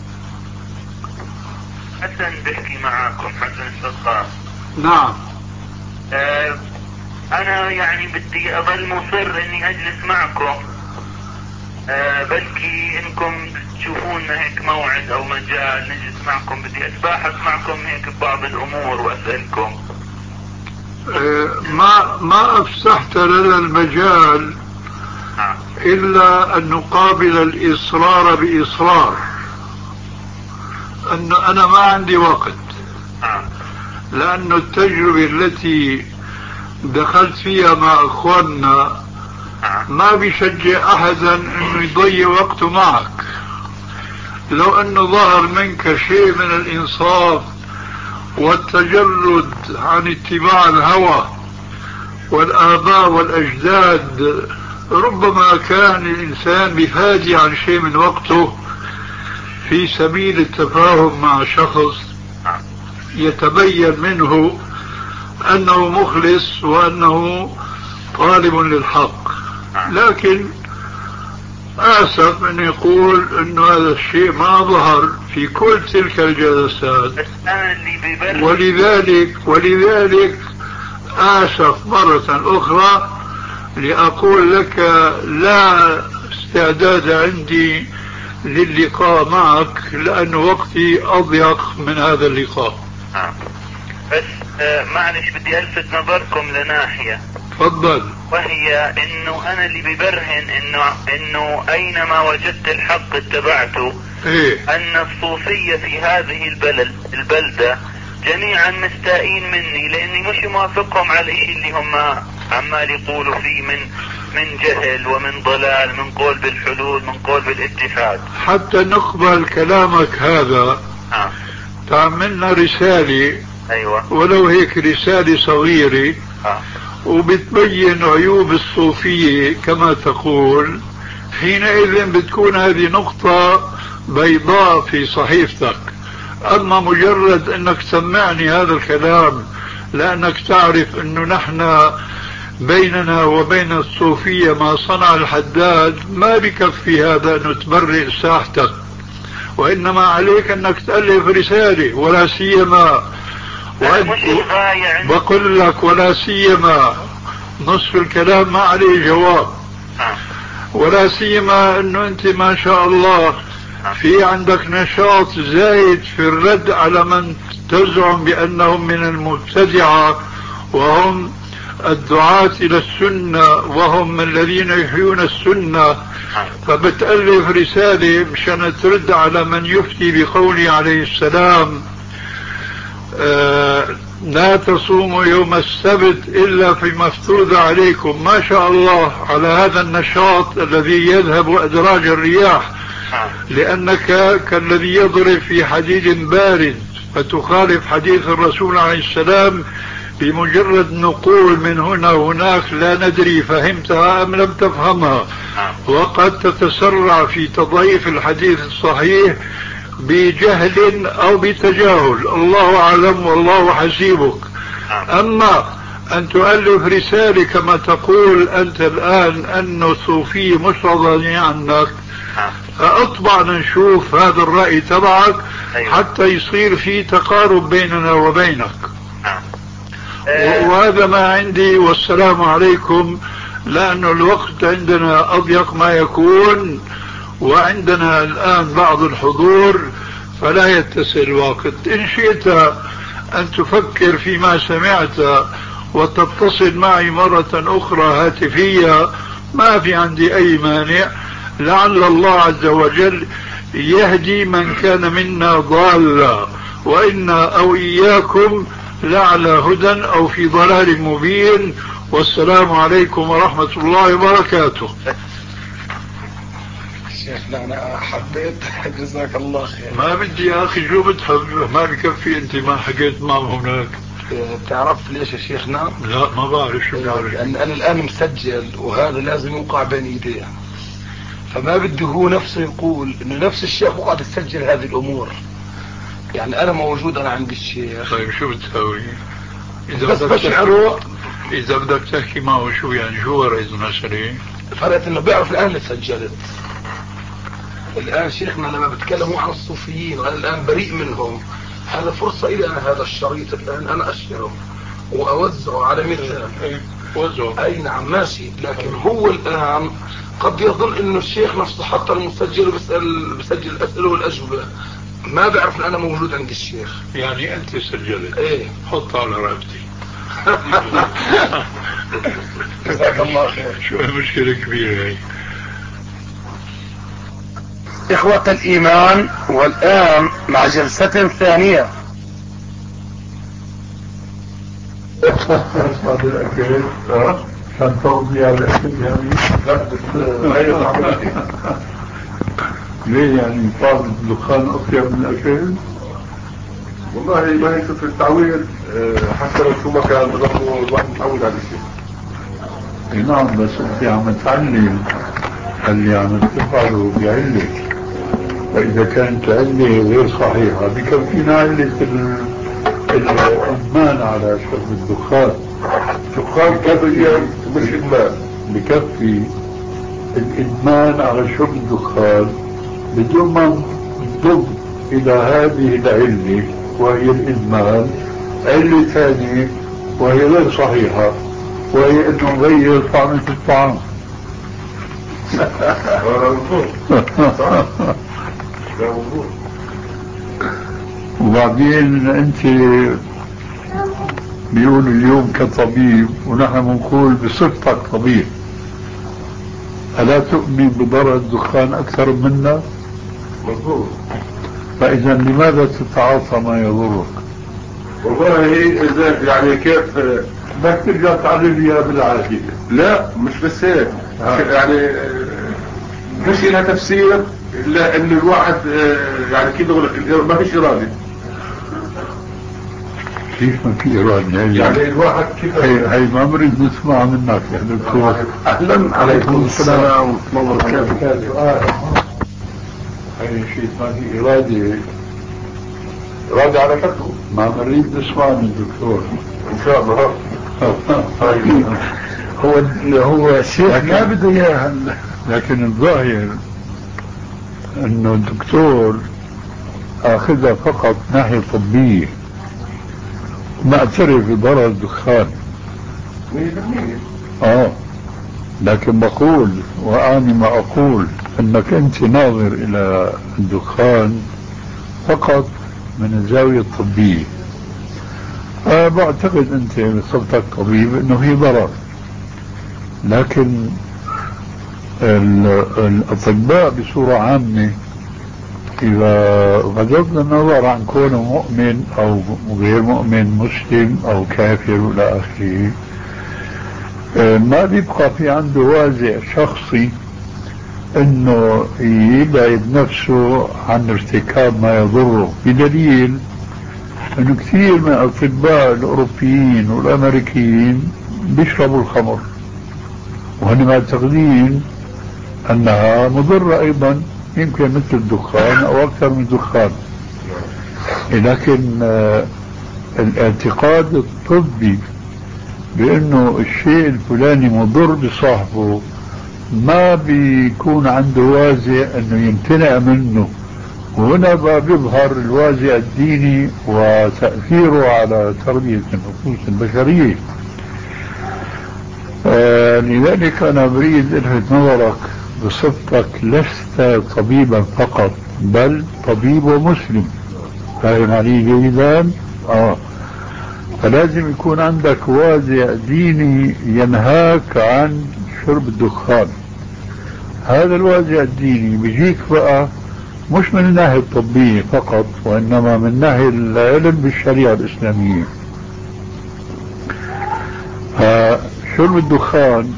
حسن بحكي معاكم، حسن الصقار. نعم. أه أنا يعني بدي أظل مصر إني أجلس معكم، أه بلكي إنكم تشوفونا هيك موعد أو مجال نجلس معكم. بدي أتباحث معكم هيك ببعض الأمور وأسألكم. ما ما أفسحت لنا المجال إلا أن نقابل الإصرار بإصرار، أن أنا ما عندي وقت، لأن التجربة التي دخلت فيها مع أخواننا ما بيشجع أحدا أنه يضيع وقته معك. لو أنه ظهر منك شيء من الإنصاف والتجرد عن اتباع الهوى والآباء والأجداد، ربما كان الإنسان بفادي عن شيء من وقته في سبيل التفاهم مع شخص يتبين منه أنه مخلص وأنه طالب للحق. لكن آسف أن يقول أنه هذا الشيء ما ظهر في كل تلك الجلسات، ولذلك ولذلك آسف مرة أخرى لأقول لك لا استعداد عندي للقاء معك لأن وقتي أضيق من هذا اللقاء. آه. بس آه معلش بدي ألفت نظركم لناحية. تفضل. وهي انه انا اللي ببرهن انه انه اينما وجدت الحق اتبعته. إيه؟ ان الصوفية في هذه البلد البلدة جميعا مستائين مني لاني مش موافقهم على الاشي اللي هم عمال يقولوا فيه من من جهل ومن ضلال، من قول بالحلول، من قول بالاتحاد. حتى نقبل كلامك هذا آه. تعملنا رسالة. ايوه. ولو هيك رسالة صغيرة. آه. وبتبين عيوب الصوفية كما تقول، حينئذ بتكون هذه نقطة بيضاء في صحيفتك. أما مجرد أنك سمعني هذا الكلام لأنك تعرف أنه نحن بيننا وبين الصوفية ما صنع الحداد، ما بكفي هذا أنه تبرئ ساحتك، وإنما عليك أنك تألف رسالة، ولا سيما بقول لك ولا سيما نصف الكلام ما عليه جواب، ولا سيما انه انت ما شاء الله في عندك نشاط زايد في الرد على من تزعم بانهم من المبتدعة وهم الدعاة الى السنة وهم الذين يحيون السنة. فبتألف رسالة مشان ترد على من يفتي بقوله عليه السلام آه لا تصوموا يوم السبت إلا فيما افترض عليكم. ما شاء الله على هذا النشاط الذي يذهب أدراج الرياح، لأنك كالذي يضرب في حديد بارد فتخالف حديث الرسول عليه السلام بمجرد نقول من هنا وهناك لا ندري فهمتها أم لم تفهمها، وقد تتسرع في تضعيف الحديث الصحيح بجهل أو بتجاهل، الله أعلم والله حسيبك. أما أن تؤلف رسالة كما تقول أنت الآن أن الصوفي مش راضي عنك، فأطبع نشوف هذا الرأي تبعك حتى يصير في تقارب بيننا وبينك. وهذا ما عندي، والسلام عليكم، لأن الوقت عندنا أضيق ما يكون وعندنا الآن بعض الحضور فلا يتسع الوقت. إن شئت أن تفكر فيما سمعت وتتصل معي مرة أخرى هاتفية ما في عندي أي مانع، لعل الله عز وجل يهدي من كان منا ضالا، وإنا أو إياكم لعلى هدى أو في ضلال مبين. والسلام عليكم ورحمة الله وبركاته. شيخنا أنا حبيت جزاك الله خير. ما بدي يا أخي شو بتحب، ما بكفي أنت ما حكيت معهم هناك. تعرف ليش يا شيخنا؟ لا ما بعرف شو بعرف. لأن أنا الآن مسجل وهذا لازم يوقع بين إيديه، فما بدي هو نفسه يقول إنه نفس الشيخ وقعد يسجل هذه الأمور. يعني أنا موجود أنا عند الشيخ. طيب شو بتسوي؟ إذا بس بشعره إذا بدك تحكي معه شو يعني شو رئيس المسألة؟ فرقت إنه بيعرف الآن اللي سجلت. الآن شيخنا لما بتكلموا عن الصوفيين وأنا الآن بريء منهم، هذا فرصة إلي أنا هذا الشريط الآن أنا أشتره وأوزعه على مثله. وزعه. أي نعم ماشي، لكن هو الآن قد يظن إنه الشيخ نفسه حتى المسجل بسأل بسجل الأسئلة والأجوبة ما بعرف إن أنا موجود عند الشيخ. يعني أنت سجلت؟ إيه. حط على رقبتي. جزاك الله خير. شو مشكلة كبيرة هي. إخوة الإيمان، والآن مع جلسة ثانية. بعد الأكل عشان تغضي على الأكل يعني ليه يعني طعم الدخان أطيب من الأكل؟ والله ما هي كثر التعويل، حتى لو شو ما كان برضه الواحد متعود على الشيء. نعم بس انت عم تعلم اللي عم تفعله بعلة، فإذا كانت علة غير صحيحة بكفينا علة الإدمان على شرب الدخان. الدخان كافية مش إدمان. بكفي يكفي الإدمان على شرب الدخان بدون ما نضم إلى هذه العلة وهي الإدمان علة ثانية وهي غير صحيحة، وهي أنه نغير طعمة الطعام. وبعدين أنت بيقول اليوم كطبيب ونحن بنقول بصفتك طبيب، ألا تؤمن بضرر الدخان أكثر منا؟ مظبوط. فإذا لماذا تتعاطى ما يضرك؟ والله إذا يعني كيف بدك ترجع تعلم لي بالعافية. لا مش بس هيك يعني مش لها تفسير إلا إن الواحد يعني كيف أقول لك ما فيش إرادة. كيف ما في إرادة؟ يعني, يعني الواحد كيف هي, هي ما مريد نسمع منك يا دكتور. أهلا عليكم السلام ورحمة الله وبركاته. هي شيء ما في إرادة، إرادة على فكره ما مريد نسمع من الدكتور إن شاء الله. هو هو شيء ما بده إياه. لكن الظاهر إنه الدكتور أخذها فقط ناحية طبية، ما اعترف بضرر الدخان. اه لكن بقول وأنا ما أقول أنك أنت ناظر إلى الدخان فقط من الزاوية الطبية. أه بعتقد أنت بصفتك طبيب أنه هي ضرر، لكن الأطباء بصورة عامة إذا غضبنا النظر عن كونه مؤمن أو غير مؤمن، مسلم أو كافر إلى آخره، ما بيبقى في عنده وازع شخصي انه يبعد نفسه عن ارتكاب ما يضره، بدليل انه كثير من الاطباء الاوروبيين والامريكيين بيشربوا الخمر وهن معتقدين انها مضرة ايضا، يمكن مثل الدخان او اكثر من الدخان. لكن الاعتقاد الطبي بانه الشيء الفلاني مضر بصاحبه ما بيكون عنده وازع انه يمتنع منه، وهنا بيظهر الوازع الديني وتأثيره على تربية النفوس البشرية. آه لذلك انا بريد الفت نظرك بصفتك لست طبيبا فقط بل طبيب ومسلم، فاهم علي جيدا؟ اه فلازم يكون عندك وازع ديني ينهاك عن شرب الدخان. هذا الوازع الديني بيجيك بقى مش من الناحية الطبية فقط، وإنما من ناحية العلم بالشريعة الإسلامية. فشرب الدخان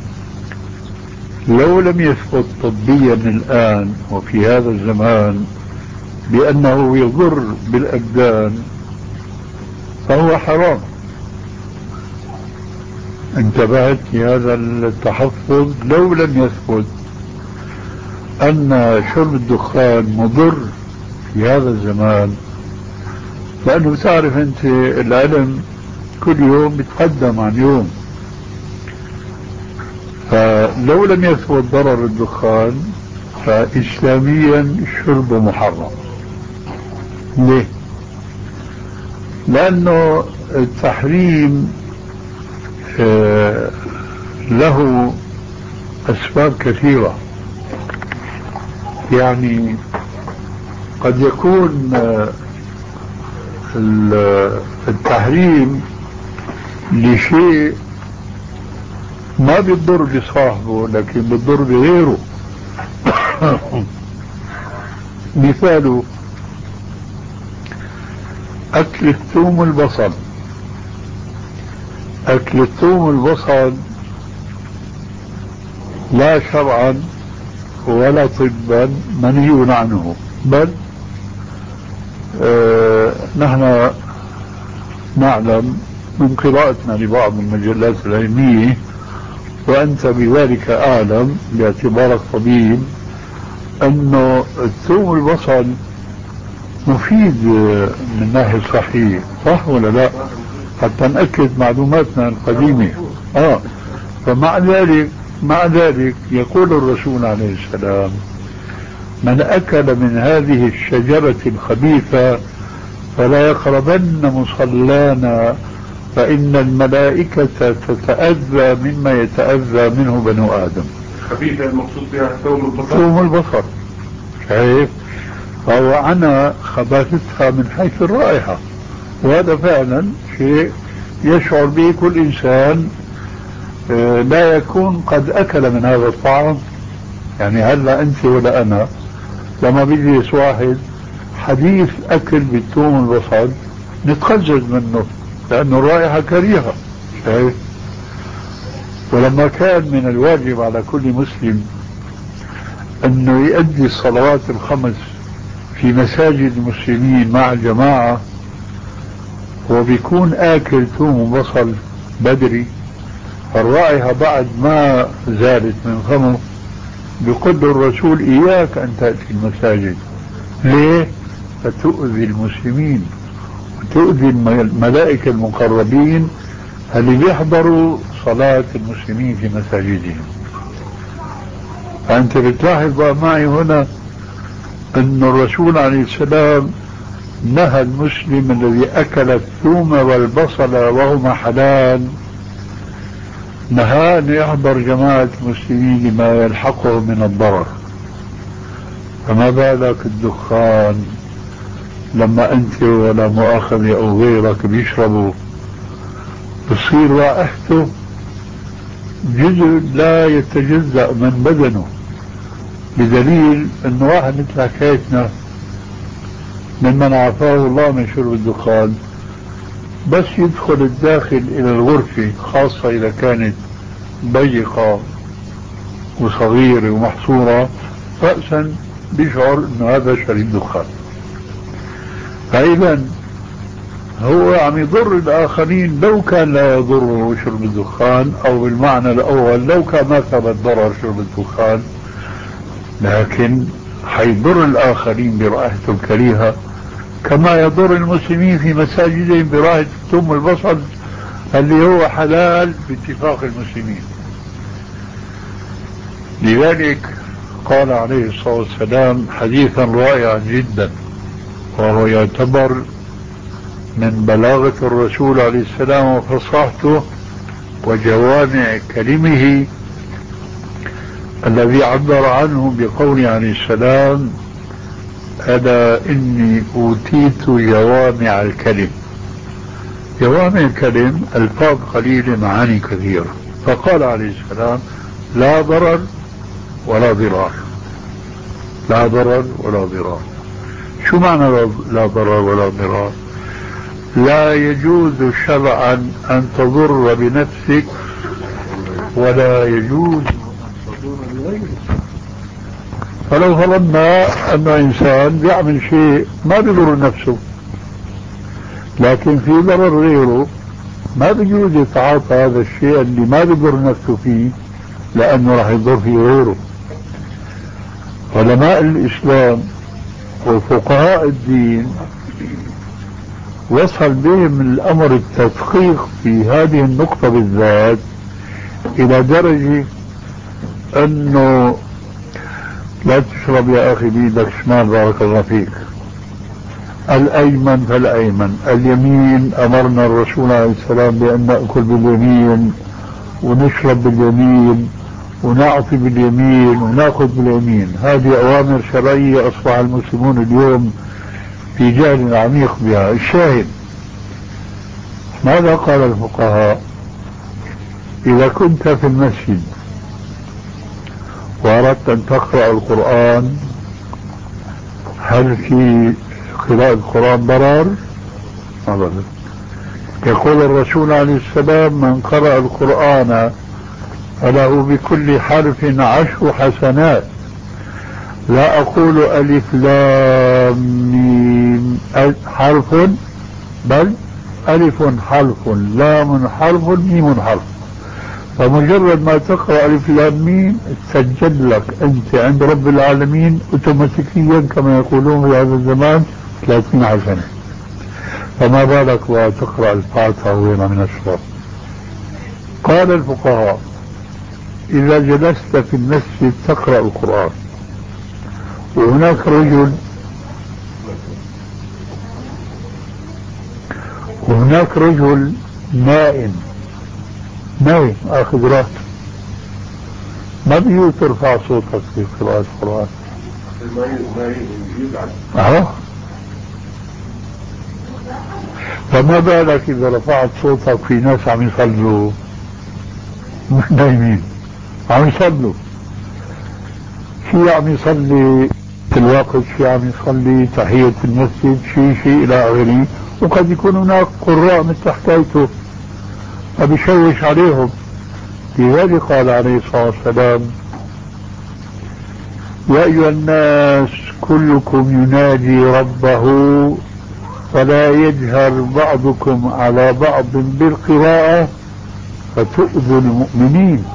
لو لم يثبت طبيا الآن وفي هذا الزمان بأنه يضر بالأبدان فهو حرام. انتبهت لهذا التحفظ؟ لو لم يثبت أن شرب الدخان مضر في هذا الزمان، لأنه تعرف أنت العلم كل يوم بيتقدم عن يوم، فلو لم يثبت ضرر الدخان فإسلاميا الشرب محرم. ليه؟ لأنه التحريم له أسباب كثيرة. يعني قد يكون التحريم لشيء ما بيضر بصاحبه لكن بيضر بغيره. مثاله أكل الثوم والبصل. أكل الثوم والبصل لا شرعا ولا طبا منهي عنه، بل آه نحن نعلم من قراءتنا لبعض المجلات العلمية، وأنت بذلك أعلم باعتبارك طبيب، أنه الثوم والبصل مفيد من ناحية صحية، صح ولا لا؟ حتى نأكد معلوماتنا القديمة. آه فمع ذلك مع ذلك يقول الرسول عليه السلام: من أكل من هذه الشجرة الخبيثة فلا يقربن مصلانا فإن الملائكة تتأذى مما يتأذى منه بنو آدم. خبيثة المقصود بها ثوم البصر. ثوم البصر، شايف؟ فهو عنا خباثتها من حيث الرائحة، وهذا فعلا شيء يشعر به كل إنسان لا يكون قد أكل من هذا الطعام. يعني هلا أنت ولا أنا لما بيجلس واحد حديث أكل بالثوم والبصل نتخجل منه لأنه الرائحة كريهة، شايف؟ ولما كان من الواجب على كل مسلم أنه يؤدي الصلوات الخمس في مساجد المسلمين مع الجماعة وبيكون آكل ثوم وبصل بدري، الرائحة بعد ما زالت من فمه، بيقول الرسول: إياك أن تأتي المساجد. ليه؟ فتؤذي المسلمين وتؤذي الملائكة المقربين اللي بيحضروا صلاة المسلمين في مساجدهم. فأنت بتلاحظ معي هنا أن الرسول عليه السلام نهى المسلم الذي أكل الثوم والبصل وهما حلال، نهى أن يحضر جماعة المسلمين لما يلحقه من الضرر. فما بالك الدخان لما أنت ولا مؤاخذة أو غيرك بيشربوا بصير رائحته جزء لا يتجزأ من بدنه، بدليل أنه واحد مثل حكايتنا ممن عافاه الله من شرب الدخان بس يدخل الداخل إلى الغرفة، خاصة إذا كانت ضيقة وصغيرة ومحصورة، رأسا بيشعر أنه هذا شرب دخان. فإذا هو عم يضر الآخرين لو كان لا يضره شرب الدخان، أو بالمعنى الأول لو كان ما ثبت ضرر شرب الدخان، لكن حيضر الآخرين برائحته الكريهة كما يضر المسلمين في مساجدهم برائحة الثوم والبصل اللي هو حلال باتفاق المسلمين. لذلك قال عليه الصلاة والسلام حديثا رائعا جدا، وهو يعتبر من بلاغة الرسول عليه السلام وفصاحته وجوامع كلمه، الذي عبر عنه بقوله عليه السلام: ألا إني أوتيت جوامع الكلم. جوامع الكلم ألفاظ قليلة معاني كثيرة. فقال عليه السلام: لا ضرر ولا ضرار. لا ضرر ولا ضرار. شو معنى لا ضرر ولا ضرار؟ لا يجوز شرعا أن تضر بنفسك ولا يجوز أن تضر بغيرك. فلو فرضنا أن إنسان بيعمل شيء ما بيضر نفسه لكن في ضرر غيره، ما بيجوز يتعاطى هذا الشيء اللي ما بيضر نفسه فيه لأنه راح يضر فيه غيره. علماء الإسلام وفقهاء الدين وصل بهم الأمر التدقيق في هذه النقطة بالذات إلى درجة أنه لا تشرب يا أخي بيدك شمال بارك الله فيك، الأيمن فالأيمن. اليمين أمرنا الرسول عليه السلام بأن نأكل باليمين ونشرب باليمين ونعطي باليمين ونأخذ باليمين. هذه أوامر شرعية أصبح المسلمون اليوم في جهل عميق بها. الشاهد ماذا قال الفقهاء؟ إذا كنت في المسجد وأردت أن تقرأ القرآن هل في قراءة القرآن ضرر؟ أبدا. يقول الرسول عليه السلام: من قرأ القرآن فله بكل حرف عشر حسنات. لا أقول ألف لام ميم حرف، بل ألف حرف لام حرف ميم حرف. فمجرد ما تقرأ ألف لام ميم تسجل لك أنت عند رب العالمين اوتوماتيكيا كما يقولون في هذا الزمان ثلاثين حسنة. فما بالك وتقرأ الفاتحة وغيرها من السور. قال الفقهاء: إذا جلست في المسجد تقرأ القرآن وهناك رجل وهناك رجل نائم نايم اخذ راحته، ما بيجوز ترفع صوتك في قراءة القرآن. اه فما بالك اذا رفعت صوتك في ناس عم يصلوا مش نايمين، عم يصلوا، شيء عم يصلي في الوقت، شيء عم يصلي تحية المسجد، شيء شيء الى اخره، وقد يكون هناك قراء مثل حكايته فبيشوش عليهم. لذلك قال عليه الصلاة والسلام: يا أيها الناس كلكم ينادي ربه فلا يجهر بعضكم على بعض بالقراءة فتؤذوا المؤمنين.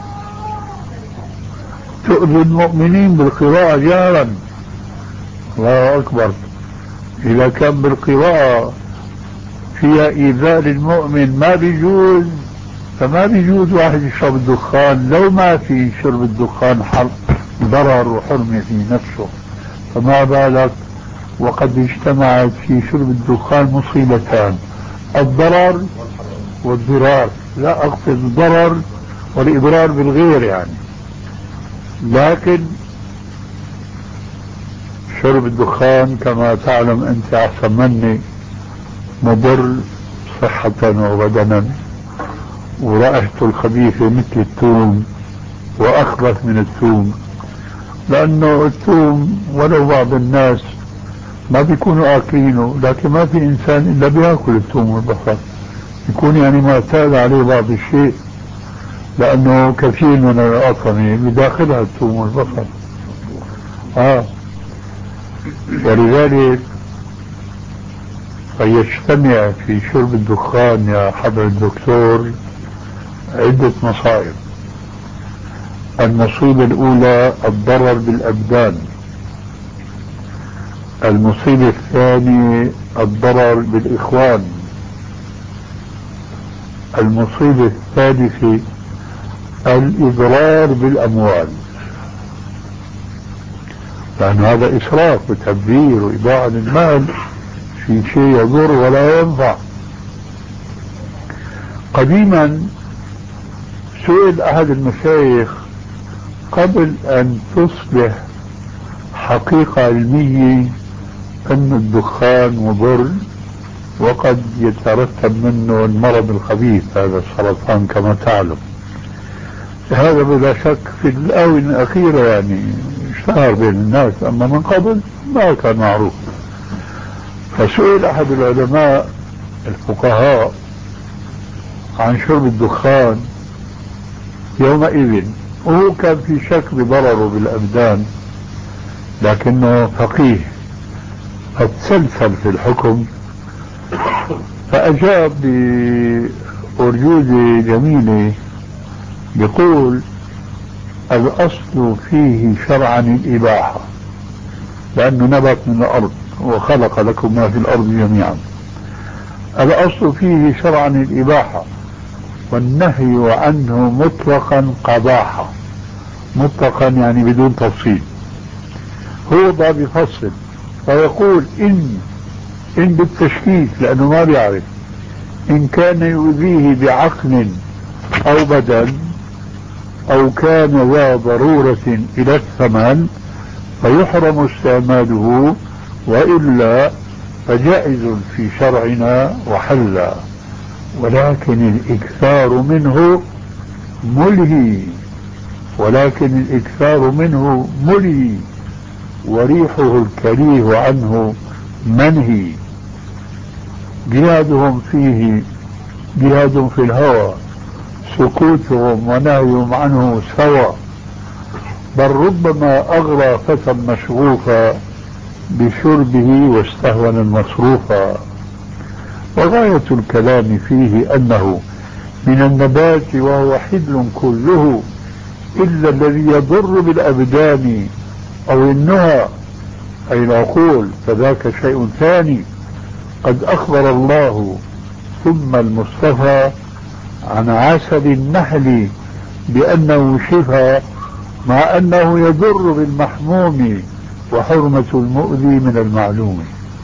تؤذوا المؤمنين بالقراءة جهرا. الله أكبر. إذا كان بالقراءة فيها إيذاء للمؤمن ما بيجوز، فما بيجوز واحد يشرب الدخان لو ما في شرب الدخان حرم ضرر وحرمة في نفسه، فما بالك وقد اجتمعت في شرب الدخان مصيبتان: الضرر والضرار. لا أقصد الضرر والإضرار بالغير يعني، لكن شرب الدخان كما تعلم أنت أحسن مني مضر صحة وبدنا، ورائحته الخبيثة مثل الثوم وأخبث من الثوم، لأنه الثوم ولو بعض الناس ما بيكونوا آكلينه، لكن ما في إنسان إلا بيأكل الثوم والبصل، يكون يعني معتاد عليه بعض الشيء، لأنه كثير من الأطعمة بداخلها الثوم والبصل. آه ولذلك فيجتمع في شرب الدخان يا حضر الدكتور عدة مصائب. المصيبة الأولى الضرر بالأبدان، المصيبة الثانية الضرر بالإخوان، المصيبة الثالثة الإضرار بالأموال، لأن هذا إسراف وتبذير وإضاعة للمال في شيء يضر ولا ينفع. قديما سئل أحد المشايخ قبل أن تصبح حقيقة علمية أن الدخان مضر وقد يترتب منه المرض الخبيث هذا السرطان كما تعلم، هذا بلا شك في الآونة الأخيرة يعني اشتهر بين الناس، أما من قبل ما كان معروف. فسئل أحد العلماء الفقهاء عن شرب الدخان يومئذ، وهو كان في شك بضرره بالأبدان لكنه فقيه فتسلسل في الحكم، فأجاب بأرجوزة جميلة يقول: الأصل فيه شرعا الإباحة، لأنه نبت من الأرض وخلق لكم ما في الأرض جميعا. الأصل فيه شرعا الإباحة، والنهي عنه مطلقا قباحة. مطلقا يعني بدون تفصيل، هو ضع بفصل فيقول إن إن بالتشكيك لأنه ما بيعرف إن كان يؤذيه بعقل أو بدن أو كان ذا ضرورة إلى الثمن فيحرم استعماله، وإلا فجائز في شرعنا وحلا، ولكن الإكثار منه ملهي ولكن الإكثار منه ملهي وريحه الكريه عنه منهي. جهادهم فيه جهاد في الهوى، سكوتهم ونهيهم عنه سوى، بل ربما أغرى فتى مشغوفا بشربه واستهون المصروفا. وغاية الكلام فيه أنه من النبات وهو حل كله إلا الذي يضر بالأبدان أو النهى أي العقول، فذاك شيء ثاني. قد أخبر الله ثم المصطفى عن عسل النحل بأنه شفاء مع أنه يضر بالمحموم وحرمة المؤذي من المعلوم.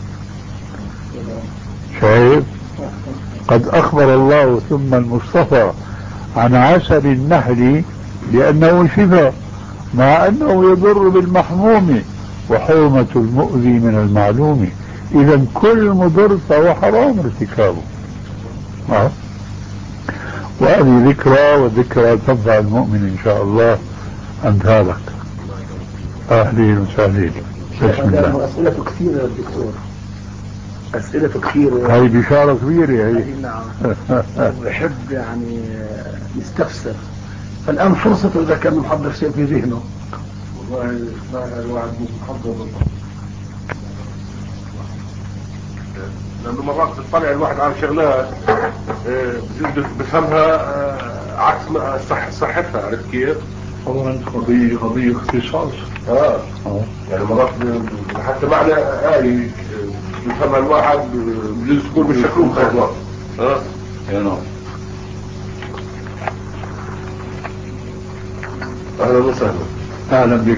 شايف؟ قد أخبر الله ثم المصطفى عن عسل النحل بأنه شفاء مع أنه يضر بالمحموم وحرمة المؤذي من المعلوم. إذا كل مضر فهو حرام ارتكابه. أه؟ وهذه ذكرى، وذكرى تنفع المؤمن إن شاء الله أمثالك. أهلين وسهلين. بسم الله. أسئلة كثيرة يا دكتور، أسئلة كثيرة. هاي بشارة كبيرة هي. نعم. بحب يعني نستفسر، فالآن فرصته إذا كان محضر شيء في ذهنه. والله ما الواحد مش محضر، لأنه مرات بتطلع الواحد على شغلات بفهمها عكس ما صح صحتها. عرفت كيف؟ طبعا قضية قضية اختصاص. اه يعني مرات حتى معنى آية بفهمها الواحد بجوز تكون بالشكل خطأ. اه نعم. أهلا وسهلا. أهلا بك.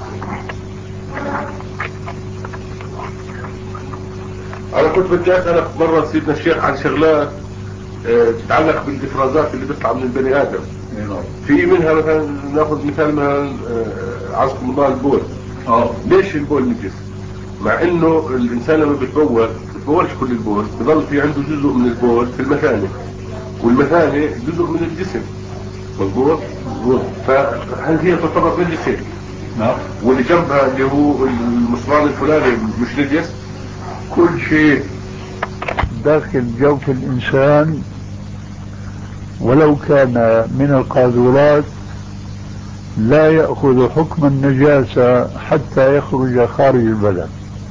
أنا كنت بدي أسألك مرة سيدنا الشيخ عن شغلات اه تتعلق بالإفرازات اللي بتطلع من البني آدم. في منها مثلا ناخذ مثال مثلا اه عزكم الله البول. اه ليش البول نجس؟ مع إنه الإنسان لما بيتبول بيتبولش كل البول، بضل في عنده جزء من البول في المثانة، والمثانة جزء من الجسم. مظبوط؟ مظبوط. فهل هي تعتبر نجسة؟ نعم. واللي جنبها اللي هو المصران الفلاني مش نجس؟ كل شيء داخل جوف الإنسان ولو كان من القاذورات لا يأخذ حكم النجاسة حتى يخرج خارج البلد.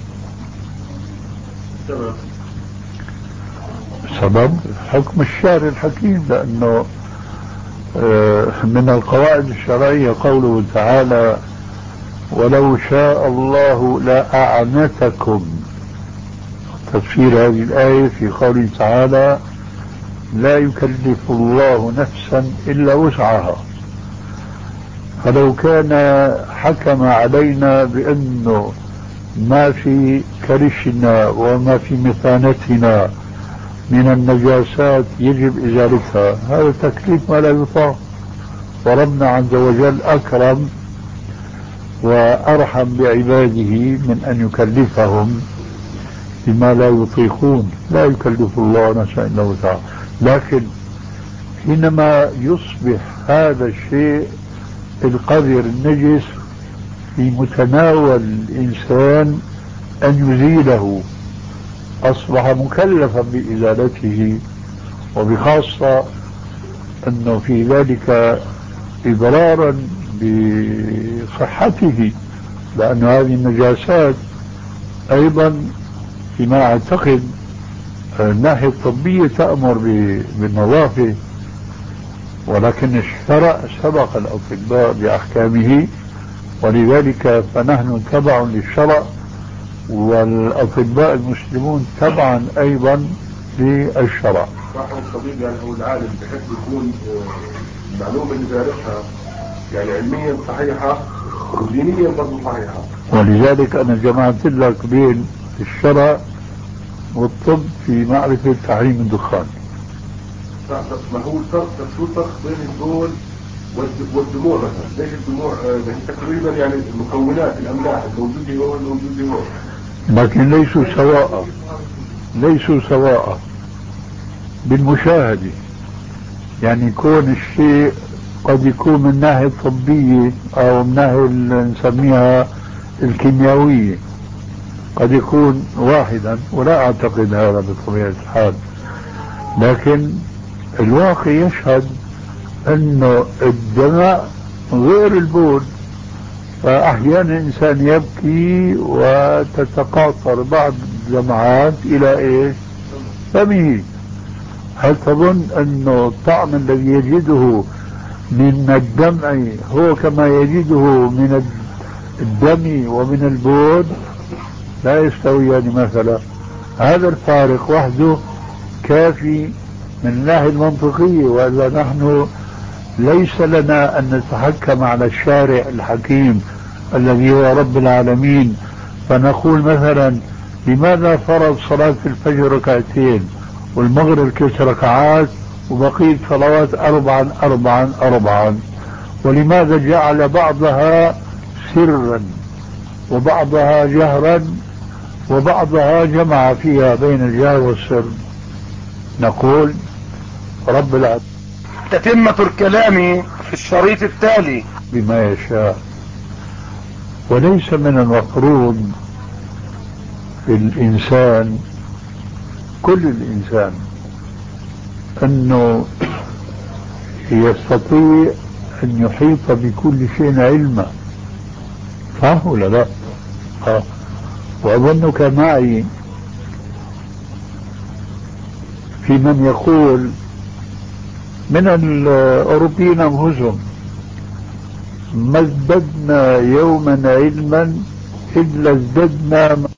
تمام. سبب حكم الشارع الحكيم، لأنه من القواعد الشرعية قوله تعالى ولو شاء الله لأعنتكم. تفسير هذه الآية في قوله تعالى لا يكلف الله نفسا إلا وسعها. فلو كان حكم علينا بأنه ما في كرشنا وما في مثانتنا من النجاسات يجب إزالتها، هذا تكليف ما لا يطاق. وربنا عز وجل أكرم وأرحم بعباده من أن يكلفهم بما لا يطيقون. لا يكلف الله نفسا إلا وسعها. لكن حينما يصبح هذا الشيء القذر النجس في متناول الإنسان أن يزيله، أصبح مكلفا بإزالته، وبخاصة أنه في ذلك إضرارا بصحته، لأن هذه النجاسات أيضا فيما أعتقد الناحية الطبية تأمر بالنظافة، ولكن الشرع سبق الأطباء بأحكامه، ولذلك فنحن تبع للشرع، والأطباء المسلمون تبعا أيضا للشرع. صاحب الطبيب يعني أو العالم بحب يكون المعلومة اللي بيعرفها يعني علميا صحيحة ودينيا برضه صحيحة. ولذلك أنا جمعت لك بين الشرع والطب في معرفة تحريم الدخان. ما هو الفرق شو الفرق بين البول والدموع مثلا؟ ليش الدموع تقريبا يعني مكونات الأملاح الموجودة هو الموجودة هو، لكن ليسوا سواء، ليسوا سواء بالمشاهدة. يعني يكون الشيء قد يكون من الناحية الطبية أو من ناحية نسميها الكيميائية قد يكون واحدا، ولا أعتقد هذا بطبيعة الحال، لكن الواقع يشهد أنه الدماء غير البول. فأحيانا الإنسان يبكي وتتقاطر بعض الدمعات إلى إيش؟ فمه. هل تظن أنه الطعم الذي يجده من الدمع هو كما يجده من الدم ومن البول؟ لا يستويان مثلا. هذا الفارق وحده كافي من الناحية المنطقية، وإلا نحن ليس لنا أن نتحكم على الشارع الحكيم الذي هو رب العالمين، فنقول مثلا لماذا فرض صلاة الفجر ركعتين والمغرب ثلاث ركعات وبقية صلوات أربعا أربعا أربعا، ولماذا جعل بعضها سرا وبعضها جهرا وبعضها جمع فيها بين الجهر والسر؟ نقول رب العالمين. تتمة الكلام في الشريط التالي بما يشاء. وليس من المفروض في الإنسان كل الإنسان أنه يستطيع أن يحيط بكل شيء علما، صح ولا لا؟ آه. وأظنك معي في من يقول من الأوروبيين أنفسهم ما ازددنا يوما علما إلا ازددنا